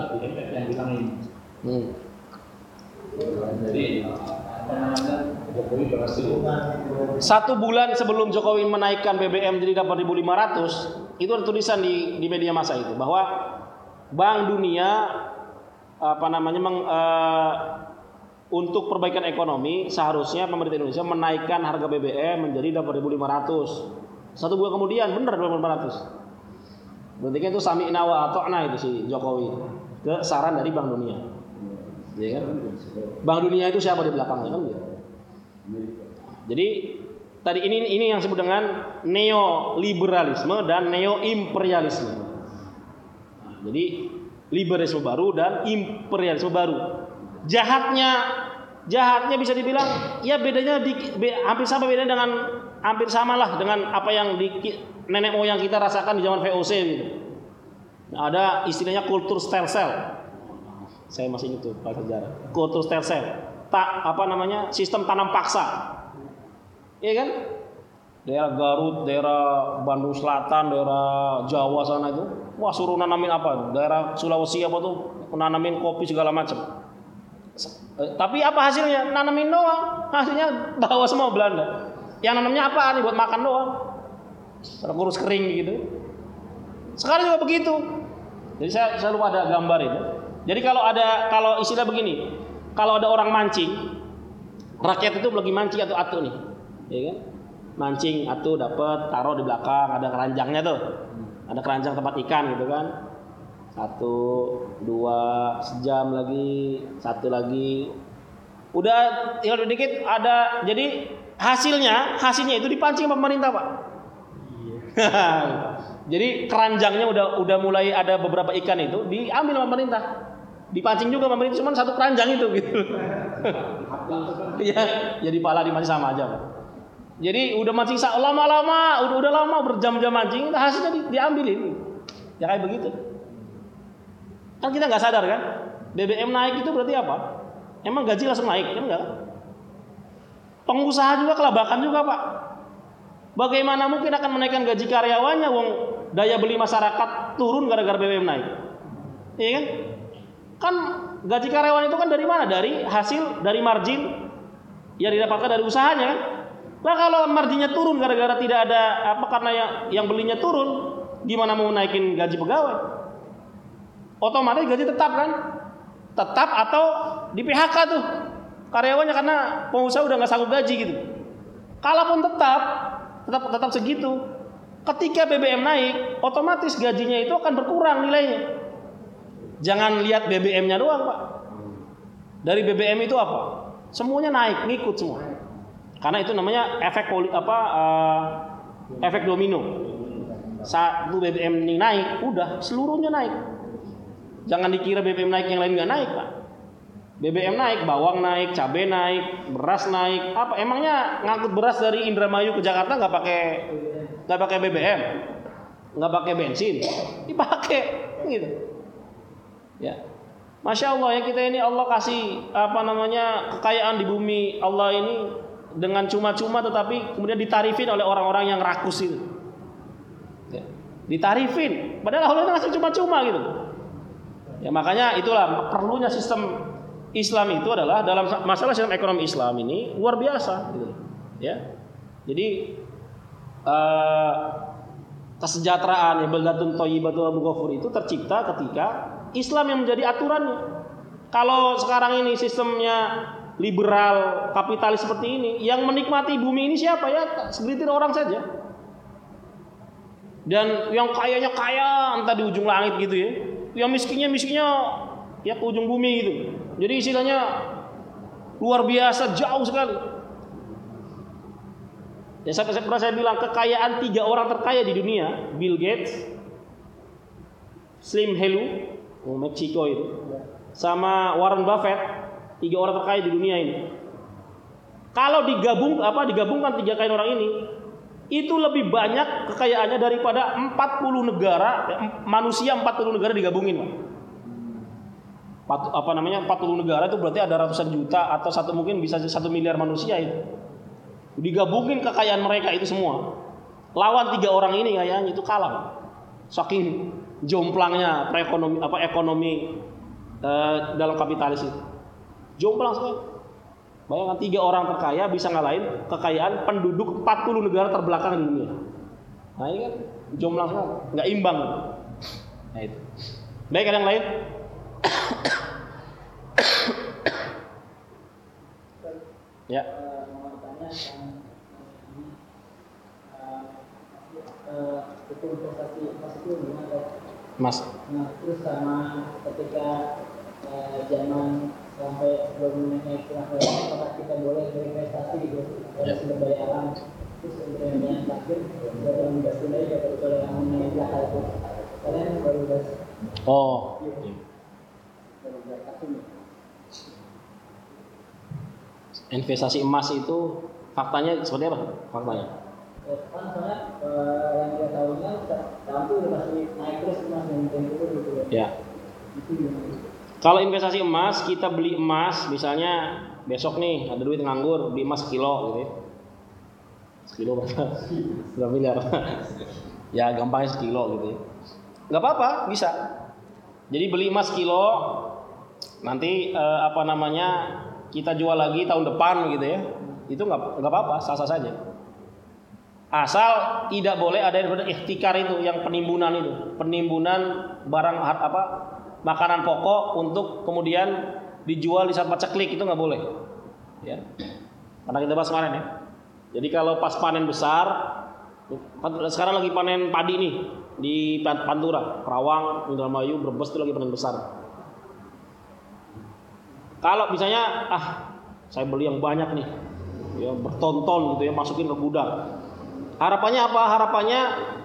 Satu bulan sebelum Jokowi menaikkan BBM jadi 8.500, itu ada tulisan di media massa itu bahwa Bank Dunia untuk perbaikan ekonomi seharusnya pemerintah Indonesia menaikkan harga BBM menjadi 8.500. Satu bulan kemudian benar 8.500. Berarti kan itu sami'na wa ata'na itu si Jokowi ke saran dari Bank Dunia. Ya kan? Bank Dunia itu siapa di belakangnya kan gitu. Jadi tadi ini yang disebut dengan neoliberalisme dan neoimperialisme. Jadi liberalisme baru dan imperialisme baru. Jahatnya bisa dibilang ya bedanya hampir sama bedanya dengan hampir samalah dengan apa yang nenek moyang kita rasakan di zaman VOC gitu. Ada istilahnya kultur stelsel. Saya masih ingat tuh Pak sejarah. Kultur stelsel. Sistem tanam paksa. Iya kan? daerah Garut, daerah Bandung Selatan, daerah Jawa sana itu, wah suruh nanamin apa? Daerah Sulawesi apa tuh, nanamin kopi segala macam. Tapi apa hasilnya? Nanamin doang, hasilnya bawa semua Belanda. Yang nanamnya apa? Nih buat makan doang, kurus kering gitu. Sekarang juga begitu. Jadi saya selalu ada gambar itu. Jadi kalau istilah begini, kalau ada orang mancing, rakyat itu lagi mancing atu nih, ya kan? Mancing atu dapat, taruh di belakang, ada keranjangnya tuh, ada keranjang tempat ikan gitu kan. 1, 2, sejam lagi, 1 lagi, udah tinggal dikit ada. Jadi hasilnya itu dipancing sama pemerintah, Pak. Jadi keranjangnya udah mulai ada beberapa ikan itu diambil sama pemerintah, dipancing juga sama pemerintah, cuma 1 keranjang itu gitu. Iya, jadi pala dimancing sama aja, Pak. Jadi udah mancing lama-lama, udah lama berjam-jam mancing, hasilnya diambilin. Ya kayak begitu. Kan kita nggak sadar kan, BBM naik itu berarti apa? Emang gaji langsung naik kan enggak? Pengusaha juga kelabakan juga, Pak. Bagaimana mungkin akan menaikkan gaji karyawannya, wong daya beli masyarakat turun gara-gara BBM naik? Iya kan? Kan gaji karyawan itu kan dari mana? Dari hasil, dari margin yang didapatkan dari usahanya kan? Nah kalau marginnya turun gara-gara tidak ada karena yang belinya turun, gimana mau naikin gaji pegawai? Otomatis gaji tetap kan? Tetap atau di PHK tuh karyawannya karena pengusaha udah nggak sanggup gaji gitu. Kalaupun tetap segitu, ketika BBM naik, otomatis gajinya itu akan berkurang nilainya. Jangan lihat BBM-nya doang, Pak. Dari BBM itu apa? Semuanya naik, ngikut semua. Karena itu namanya efek domino. Satu BBM ini naik, udah seluruhnya naik. Jangan dikira BBM naik yang lain nggak naik, Pak. BBM naik, bawang naik, cabai naik, beras naik. Apa emangnya ngangkut beras dari Indramayu ke Jakarta nggak pakai BBM, nggak pakai bensin? Dipakai, gitu. Ya, Masya Allah ya, kita ini Allah kasih kekayaan di bumi Allah ini dengan cuma-cuma, tetapi kemudian ditarifin oleh orang-orang yang rakus itu. Ya, ditarifin, padahal Allah ngasih cuma-cuma gitu. Ya makanya itulah perlunya sistem Islam itu adalah dalam masalah sistem ekonomi Islam ini luar biasa gitu. Ya. Jadi kesejahteraan baldatun thayyibatun wa ghafur itu tercipta ketika Islam yang menjadi aturannya. Kalau sekarang ini sistemnya liberal kapitalis seperti ini, yang menikmati bumi ini siapa ya? Segelintir orang saja. Dan yang kayanya kaya entah di ujung langit gitu ya. Yang miskinnya ya ke ujung bumi gitu. Jadi istilahnya luar biasa, jauh sekali. Ya saya bilang kekayaan 3 orang terkaya di dunia, Bill Gates, Slim Helou, Meksiko itu, sama Warren Buffett, 3 orang terkaya di dunia ini. Kalau digabungkan 3 kekayaan orang ini, itu lebih banyak kekayaannya daripada 40 negara, manusia 40 negara digabungin, Pak. 40 negara itu berarti ada ratusan juta atau mungkin bisa 1 miliar manusia itu. Digabungin kekayaan mereka itu semua. Lawan 3 orang ini kayaknya itu kalah, Pak. Saking jomplangnya ekonomi dalam kapitalis itu. Jomplang sekali. Bayangkan 3 orang terkaya bisa ngalahin kekayaan penduduk 40 negara terbelakang di dunia. Nah ini kan jomplang sekali, nggak imbang. Nah itu. Baik, ada yang lain? Ya. Itu investasi emas itu gimana? Mas. Nah, terus sama ketika zaman sampai sebelum naik apakah kita boleh berinvestasi gitu dari sumber daya alam, terus sebenarnya terakhir dalam investasi dapat oleh yang belakang itu kalian baru bahas. Oh. Investasi emas itu faktanya seperti apa? Faktanya? Kan soalnya yang kita tahu kan tahun itu udah pasti naik terus emas yang turun gitu ya. Itu gimana? Kalau investasi emas, kita beli emas misalnya besok nih ada duit nganggur, beli emas kilo gitu. Sekilo berapa miliar? Ya gampangnya sekilo gitu ya. Nggak apa-apa, bisa. Jadi beli emas kilo, nanti kita jual lagi tahun depan gitu ya. Itu nggak apa-apa, sah-sah saja. Asal tidak boleh ada yang ihtikar itu, yang penimbunan itu, penimbunan barang makanan pokok untuk kemudian dijual di saat paceklik, itu nggak boleh. Ya, karena kita bahas kemarin ya. Jadi kalau pas panen besar, sekarang lagi panen padi nih di Pantura, Karawang, Indramayu, Brebes itu lagi panen besar. Kalau misalnya saya beli yang banyak nih, ya berton-ton gitu ya, masukin ke gudang. Harapannya apa? Harapannya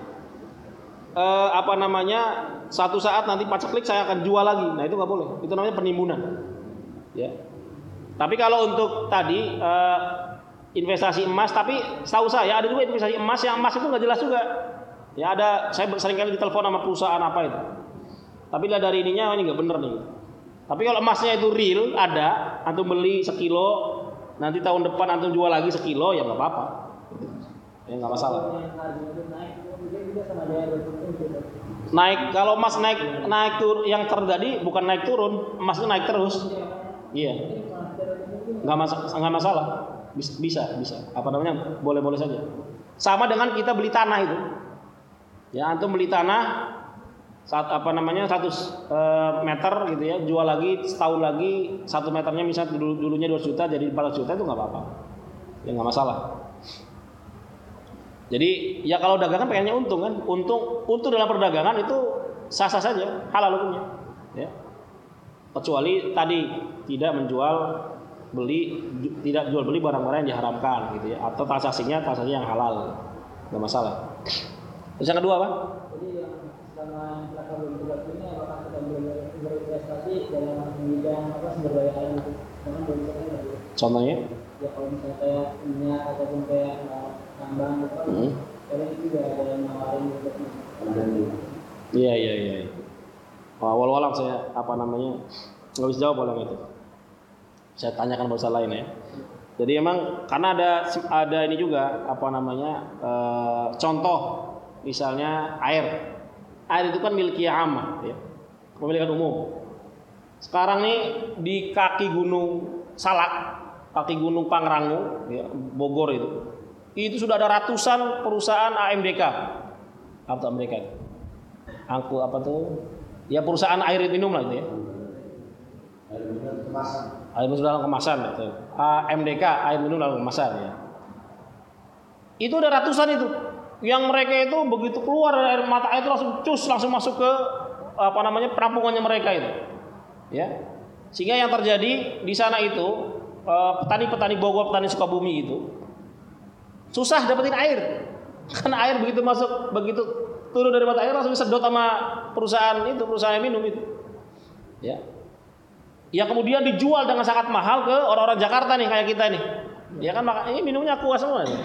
satu saat nanti paceklik saya akan jual lagi. Nah itu nggak boleh. Itu namanya penimbunan. Ya. Tapi kalau untuk tadi investasi emas, tapi setahu saya ada juga investasi emas yang emas itu nggak jelas juga. Ya ada, saya seringkali ditelepon sama perusahaan apa itu. Tapi lihat dari ininya ini nggak bener nih. Tapi kalau emasnya itu real ada, antum beli sekilo, nanti tahun depan antum jual lagi sekilo, ya nggak apa-apa. Ya nggak masalah. Naik, kalau emas naik turun, yang terjadi bukan naik turun, emas itu naik terus. Iya. Nggak masalah. Bisa. Boleh saja. Sama dengan kita beli tanah itu. Ya, antum beli tanah 100 meter gitu ya, jual lagi setahun lagi 1 meternya misalnya dulunya 2 juta jadi 400 juta, itu nggak apa-apa. Ya nggak masalah. Jadi ya kalau dagangan pengennya untung kan, untung dalam perdagangan itu sah-sah saja, halal hukumnya. Ya. Kecuali tadi tidak jual beli barang-barang yang diharamkan gitu ya, atau transaksi yang halal, nggak masalah. Terus yang kedua apa? Jadi yang selama kita belum buat ini, apakah kita belum berinvestasi dalam bidang sumber daya alam itu? Karena belum bisa kan? Contohnya? Ya kalau misalnya kayak minyak ataupun kayak tambang gitu, kadang itu juga ada yang nawarin gitu. Iya. Awal-awal saya nggak bisa jawab orang itu. Saya tanyakan bahasa lain ya. Jadi emang karena ada ini juga contoh misalnya air itu kan milkiyah ammah ya, kepemilikan umum. Sekarang nih di kaki gunung Salak, kaki gunung Pangrango ya, Bogor itu sudah ada ratusan perusahaan AMDK. Apa AMDK? Ya perusahaan air minum lah itu ya. Air minum dalam kemasan gitu. AMDK, air minum dalam kemasan ya. Itu ada ratusan itu. Yang mereka itu begitu keluar dari mata air itu langsung masuk ke penampungannya mereka itu. Ya. Sehingga yang terjadi di sana itu petani-petani Bogor, petani Sukabumi itu susah dapetin air. Karena air begitu turun dari mata air langsung disedot sama perusahaan minum itu. Ya. Yang kemudian dijual dengan sangat mahal ke orang-orang Jakarta nih kayak kita nih. Ya kan ini minumnya aqua semua nih.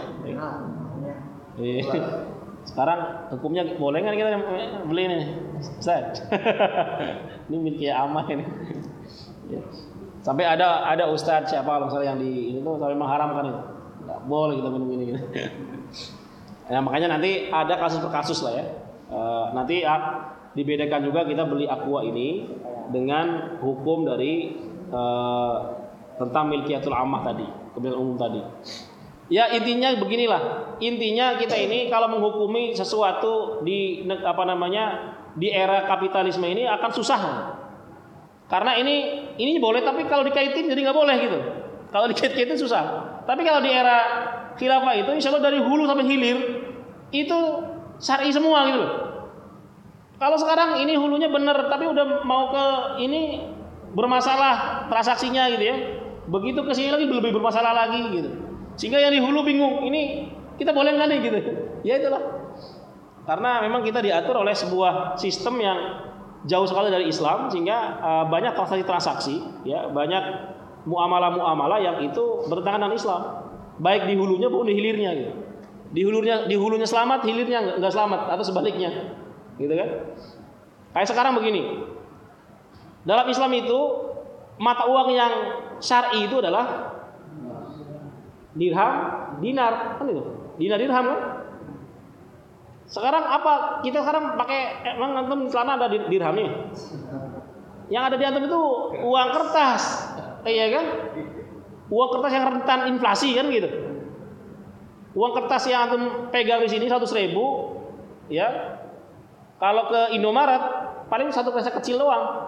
Sekarang hukumnya boleh nggak kita beli ini? Ustaz. Ini milkiyah ammah ini. Sampai ada ustaz siapa misalnya yang di ini tuh sampai mengharamkan itu. Nggak boleh kita minum ini. Ya, makanya nanti ada kasus per kasus lah ya. Nanti dibedakan juga kita beli aqua ini dengan hukum dari tentang milkiyatul ammah tadi, kepemilikan umum tadi. Ya intinya beginilah. Intinya kita ini kalau menghukumi sesuatu di di era kapitalisme ini akan susah. Karena ini boleh, tapi kalau dikaitin jadi nggak boleh gitu. Kalau dikait-kaitin susah. Tapi kalau di era khilafah itu insya Allah dari hulu sampai hilir itu syar'i semua gitu loh. Kalau sekarang ini hulunya benar tapi udah mau ke ini bermasalah transaksinya gitu ya. Begitu ke sini lagi lebih bermasalah lagi gitu. Sehingga yang di hulu bingung, ini kita boleh nggak nih gitu. Ya itulah. Karena memang kita diatur oleh sebuah sistem yang jauh sekali dari Islam, sehingga banyak transaksi-transaksi, ya banyak muamalah-muamalah yang itu bertentangan dengan Islam. Baik di hulunya maupun di hilirnya gitu. Di hulunya selamat, hilirnya nggak selamat atau sebaliknya. Gitu kan? Kayak sekarang begini. Dalam Islam itu mata uang yang syar'i itu adalah dirham, dinar, kan itu. Dinar dirham kan? Sekarang apa? Kita sekarang pakai emang antum celana ada dirhamnya? Yang ada di antum itu uang kertas, iya kan? Uang kertas yang rentan inflasi kan gitu. Uang kertas yang antum pegang di sini 100.000, ya. Kalau ke Indomaret paling satu kresek kecil doang.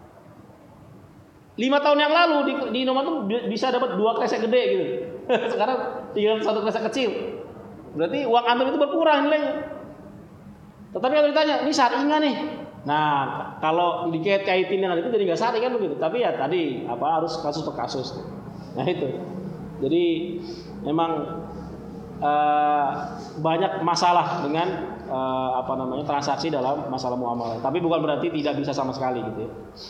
5 tahun yang lalu di Indomaret tuh bisa dapat 2 kresek gede gitu. Sekarang tinggal 1 kresek kecil. Berarti uang antum itu berkurang nilainya. Tetapi kalau ditanya, ini syar'i nggak nih? Nah, kalau dikait-kaitin dengan itu jadi nggak syar'i kan begitu. Tapi ya tadi harus kasus per kasus. Nah itu. Jadi memang banyak masalah dengan transaksi dalam masalah muamalah. Tapi bukan berarti tidak bisa sama sekali gitu ya.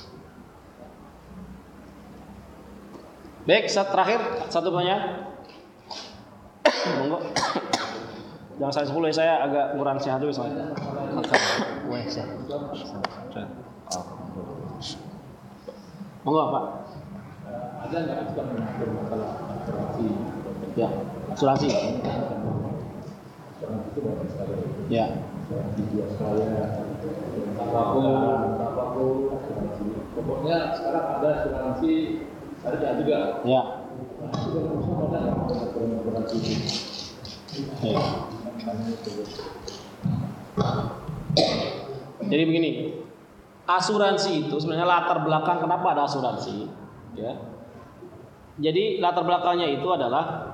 Baik, terakhir satu pertanyaan. Monggo. Jangan saya 10 ya, saya agak kurang sehat dulu soalnya. Monggo Pak. Ada nggak Islam mengatur masalah asuransi? Ya, asuransi. Asuransi itu banyak sekali. Ya. Asuransi jiwasraya, apapun, asuransi. Pokoknya sekarang ada asuransi syariah juga. Ya. Nah, itu kan Islam ada nggak asuransi itu? Ya. Jadi begini, asuransi itu sebenarnya latar belakang kenapa ada asuransi, ya. Jadi latar belakangnya itu adalah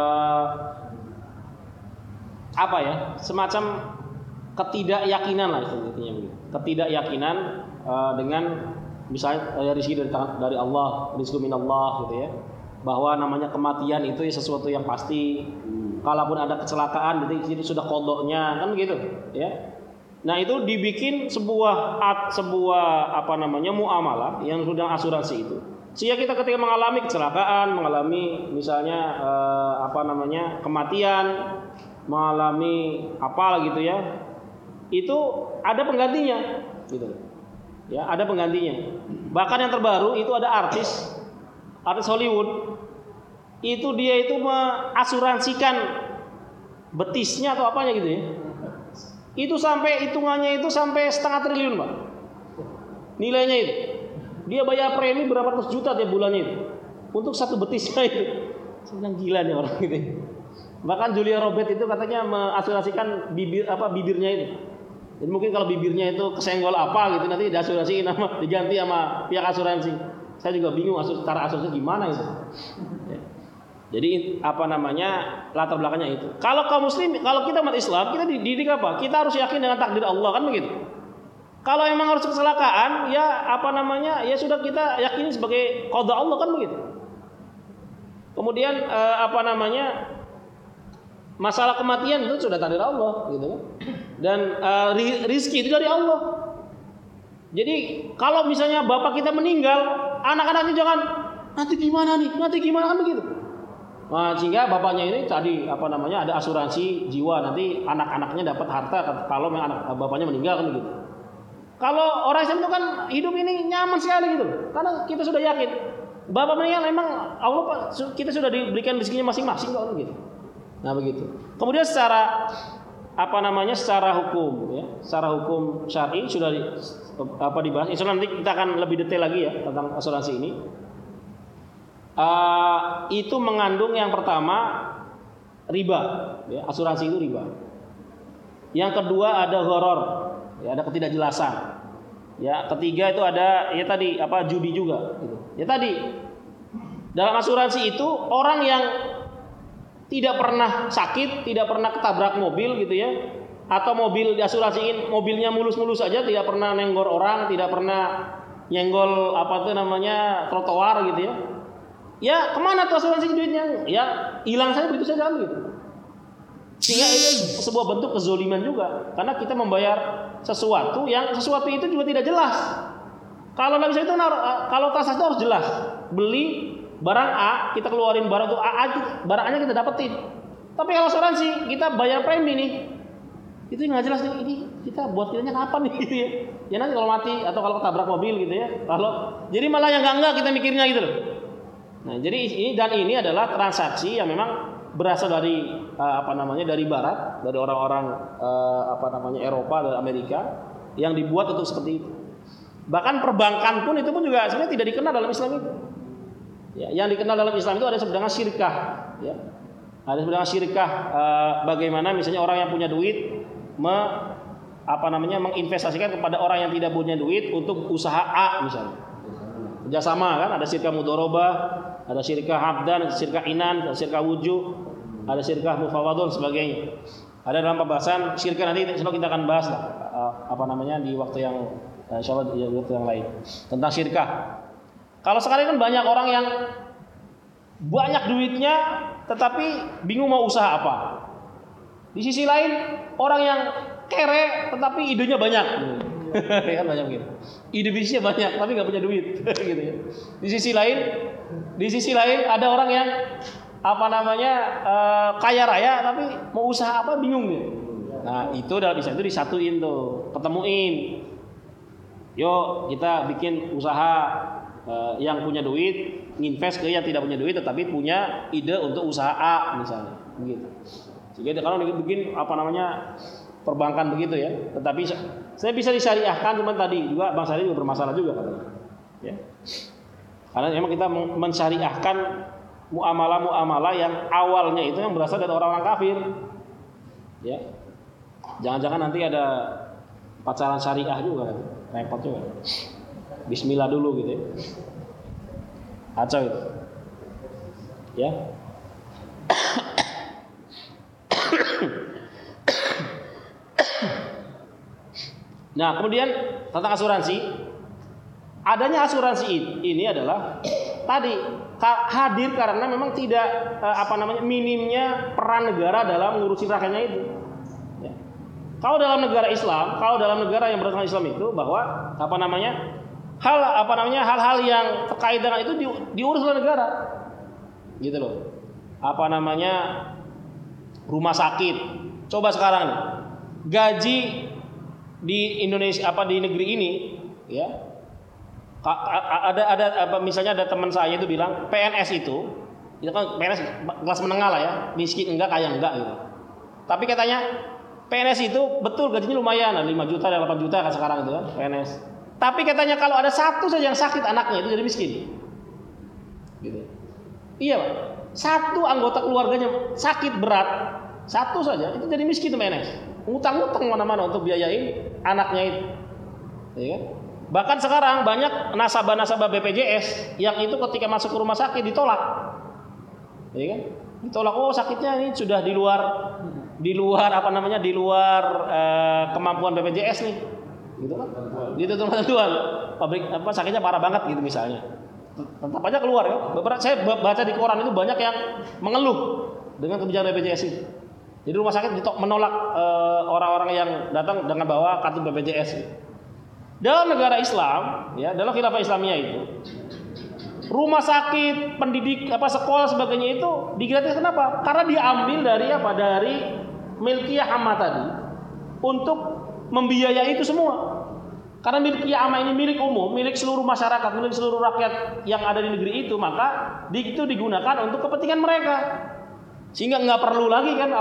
semacam ketidakyakinan lah intinya begitu. Ketidakyakinan dengan misalnya rezeki dari Allah, rizqu minallah gitu ya. Bahwa namanya kematian itu sesuatu yang pasti. Kalaupun ada kecelakaan itu sudah kodoknya kan begitu ya. Nah itu dibikin sebuah muamalah yang sudah asuransi itu. Sehingga kita ketika mengalami kecelakaan, mengalami misalnya kematian, mengalami apalah gitu ya, itu ada penggantinya gitu. Ya, ada penggantinya. Bahkan yang terbaru itu ada artis Hollywood. Itu dia itu mengasuransikan betisnya atau apanya gitu ya. Itu sampai hitungannya itu sampai 500 triliun, Pak. Nilainya itu. Dia bayar premi berapa ratus juta tiap bulannya itu untuk satu betisnya itu. Senang gila nih orang gitu. Bahkan Julia Robert itu katanya mengasuransikan bibirnya itu. Jadi mungkin kalau bibirnya itu kesenggol apa gitu nanti diasuransiin diganti sama pihak asuransi. Saya juga bingung cara asuransi gimana itu. Jadi latar belakangnya itu. Kalau kaum muslim, kalau kita umat Islam, kita dididik apa? Kita harus yakin dengan takdir Allah kan begitu. Kalau emang harus kecelakaan, ya ya sudah kita yakini sebagai qada Allah kan begitu. Kemudian masalah kematian itu sudah takdir Allah gitu. Dan rizki itu dari Allah. Jadi kalau misalnya bapak kita meninggal, anak-anaknya jangan nanti gimana kan begitu. Nah, sehingga bapaknya ini tadi ada asuransi jiwa, nanti anak-anaknya dapat harta kalau bapaknya meninggal kan begitu. Kalau orang Islam itu kan hidup ini nyaman sekali gitu, karena kita sudah yakin bapak meninggal memang Allah kita sudah diberikan rezekinya masing-masing kok gitu. Nah begitu. Kemudian secara hukum ya, secara hukum syar'i sudah dibahas. Insya Allah nanti kita akan lebih detail lagi ya tentang asuransi ini. Itu mengandung yang pertama riba, ya, asuransi itu riba. Yang kedua ada gharar, ya, ada ketidakjelasan. Ya, ketiga itu ada judi juga. Gitu. Ya tadi dalam asuransi itu orang yang tidak pernah sakit, tidak pernah ketabrak mobil gitu ya, atau mobil diasuransiin mobilnya mulus-mulus saja, tidak pernah nenggor orang, tidak pernah nyenggol trotoar gitu ya. Ya kemana tuh asuransi duitnya? Ya hilang saja begitu saja gitu. Sehingga ini sebuah bentuk kezoliman juga, karena kita membayar sesuatu itu juga tidak jelas. Kalau nggak bisa itu kalau transaksi itu harus jelas. Beli barang A, kita keluarin barang itu A, barang A-nya kita dapetin. Tapi kalau asuransi kita bayar premi nih, itu nggak jelas nih, ini kita buat kitanya kapan nih gitu ya. Ya nanti kalau mati atau kalau ketabrak mobil gitu ya. Jadi malah yang enggak kita mikirnya gitu loh. Nah, jadi ini adalah transaksi yang memang berasal dari dari barat, dari orang-orang Eropa dan Amerika yang dibuat untuk seperti itu. Bahkan perbankan pun itu pun juga sebenarnya tidak dikenal dalam Islam itu. Ya, yang dikenal dalam Islam itu ada sebutannya syirkah, ya. Ada sebutannya syirkah, bagaimana misalnya orang yang punya duit menginvestasikan kepada orang yang tidak punya duit untuk usaha A misalnya. Kerjasama kan, ada syirkah mudharabah, ada syirkah habdan, ada syirkah inan, ada syirkah wujuh, ada syirkah mufawadun sebagainya. Ada dalam pembahasan syirkah nanti insya Allah kita akan bahas di waktu yang insyaallah di waktu yang lain tentang syirkah. Kalau sekarang kan banyak orang yang banyak duitnya tetapi bingung mau usaha apa. Di sisi lain orang yang kere tetapi idenya banyak. Kan banyak gitu. Ide bisnisnya banyak tapi nggak punya duit gitu ya. Di sisi lain ada orang yang kaya raya tapi mau usaha apa bingung gitu. Nah, itu dalam Islam itu disatuin tuh, ketemuin. Yuk kita bikin usaha yang punya duit nginvest ke yang tidak punya duit tetapi punya ide untuk usaha A misalnya begitu. Sehingga kalau bikin perbankan begitu ya, tetapi saya bisa disyariahkan, cuman tadi juga Bang Sari juga bermasalah juga katanya. Ya. Karena memang kita mensyariahkan muamalah-muamalah yang awalnya itu yang berasal dari orang-orang kafir. Ya. Jangan-jangan nanti ada pacaran syariah juga kan. Repot juga. Bismillah dulu gitu ya. Kacau itu. Ya. Nah, kemudian tentang asuransi. Adanya asuransi ini adalah tadi hadir karena memang tidak minimnya peran negara dalam ngurusin rakyatnya itu. Ya. Kalau dalam negara Islam, kalau dalam negara yang beragama Islam itu bahwa hal-hal yang terkait dengan itu diurus oleh negara. Gitu loh. Rumah sakit. Coba sekarang nih. Gaji di Indonesia di negeri ini ya. Misalnya ada teman saya itu bilang PNS itu kan PNS kelas menengah lah ya, miskin enggak kaya enggak gitu. Tapi katanya PNS itu betul gajinya lumayan, 5 juta dan 8 juta kan sekarang itu kan PNS. Tapi katanya kalau ada satu saja yang sakit anaknya itu jadi miskin. Gitu. Iya, Pak. Satu anggota keluarganya sakit berat, satu saja itu jadi miskin PNS. Ngutang-ngutang mana-mana untuk biayain anaknya itu. Ya kan? Bahkan sekarang banyak nasabah-nasabah BPJS yang itu ketika masuk ke rumah sakit ditolak. Ya kan? Ditolak, sakitnya ini sudah di luar kemampuan BPJS nih. Gitu kan? Gitu teman-teman. Pabrik sakitnya parah banget gitu misalnya. Tetap aja keluar ya. Saya baca di koran itu banyak yang mengeluh dengan kebijakan BPJS itu. Jadi rumah sakit menolak orang-orang yang datang dengan bawa kartu BPJS. Dalam negara Islam, ya, dalam khilafah Islamiyah itu, rumah sakit, sekolah sebagainya itu digratis. Kenapa? Karena diambil dari milkiyah amma tadi untuk membiayai itu semua. Karena milkiyah amma ini milik umum, milik seluruh masyarakat, milik seluruh rakyat yang ada di negeri itu, maka itu digunakan untuk kepentingan mereka. Sehingga nggak perlu lagi kan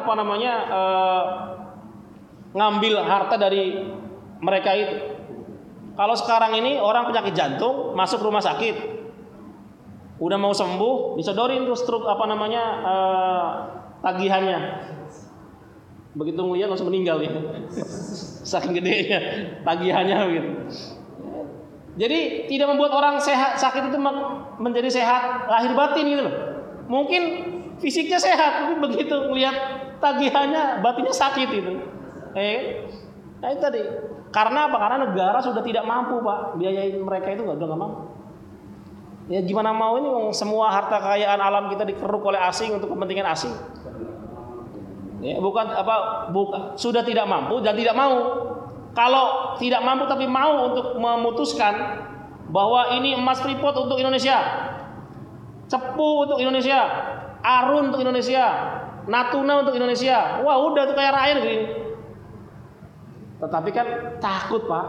ngambil harta dari mereka itu. Kalau sekarang ini orang penyakit jantung masuk rumah sakit, udah mau sembuh, disodorin tuh struk tagihannya. Begitu ngeliat langsung meninggal ya, saking gedenya tagihannya gitu. Jadi tidak membuat orang sakit itu menjadi sehat lahir batin gitu loh. Mungkin fisiknya sehat, tapi begitu ngelihat tagihannya batinnya sakit itu. Nah itu tadi. Karena apa? Karena negara sudah tidak mampu, Pak, biayain mereka itu udah nggak mampu. Ya gimana mau ini semua harta kekayaan alam kita dikeruk oleh asing untuk kepentingan asing. Ya, sudah tidak mampu dan tidak mau. Kalau tidak mampu tapi mau untuk memutuskan bahwa ini emas Freeport untuk Indonesia, cepu untuk Indonesia, Arun untuk Indonesia, Natuna untuk Indonesia. Wah, udah tuh kayak rakyat gini. Tetapi kan takut, Pak.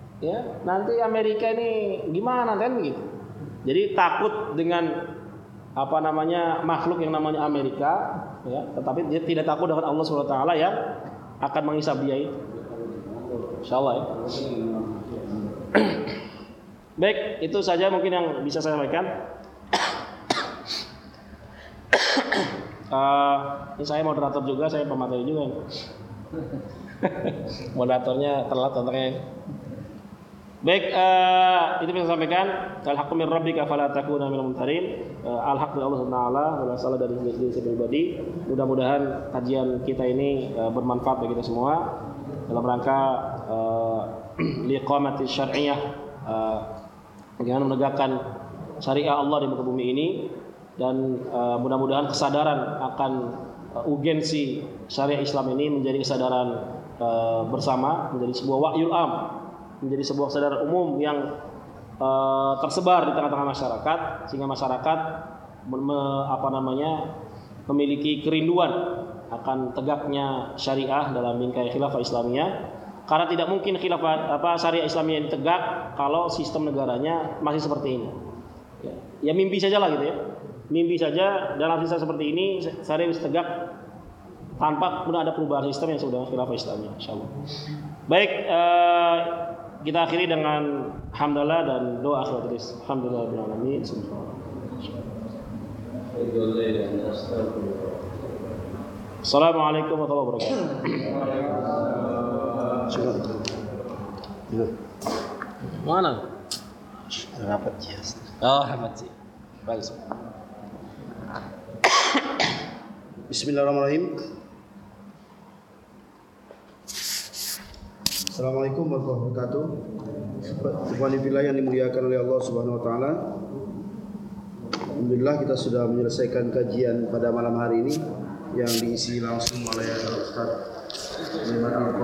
Ya, nanti Amerika ini gimana kan begitu. Jadi takut dengan makhluk yang namanya Amerika, ya, tetapi dia tidak takut dengan Allah SWT yang akan menghisab dia itu. Insyaallah ya. Baik, itu saja mungkin yang bisa saya sampaikan. Ini saya moderator juga, saya pemateri juga. Moderatornya telat contohnya. Baik, itu bisa saya sampaikan. Al-haqqu min rabbika fala takuna minal mumtarin. Al-haq dari Allah Taala, wala salah dari diri saya pribadi. Mudah-mudahan kajian kita ini bermanfaat bagi kita semua dalam rangka liqamati syar'iyyah, bagaimana menegakkan syariah Allah di muka bumi ini, dan mudah-mudahan kesadaran akan urgensi syariah Islam ini menjadi kesadaran bersama, menjadi sebuah wahyul am, menjadi sebuah kesadaran umum yang tersebar di tengah-tengah masyarakat, sehingga masyarakat memiliki kerinduan akan tegaknya syariah dalam bingkai khilafah Islamiyah. Karena tidak mungkin syariah Islamiyah tegak kalau sistem negaranya masih seperti ini. Ya mimpi saja lah gitu ya. Mimpi saja dalam sistem seperti ini syariah bisa tegak tanpa ada perubahan sistem yang sudah khilafah Islamiyah, insyaallah. Baik, kita akhiri dengan hamdalah dan doa akhir. Alhamdulillahirabbil alamin. Assalamualaikum warahmatullahi wabarakatuh. Mana? Rapat ya. Oh, rapat sih. Bagus. Bismillahirrahmanirrahim. Assalamualaikum warahmatullahi wabarakatuh. Ikhwani fillah yang dimuliakan oleh Allah Subhanahu wa taala. Alhamdulillah kita sudah menyelesaikan kajian pada malam hari ini yang diisi langsung oleh Ustaz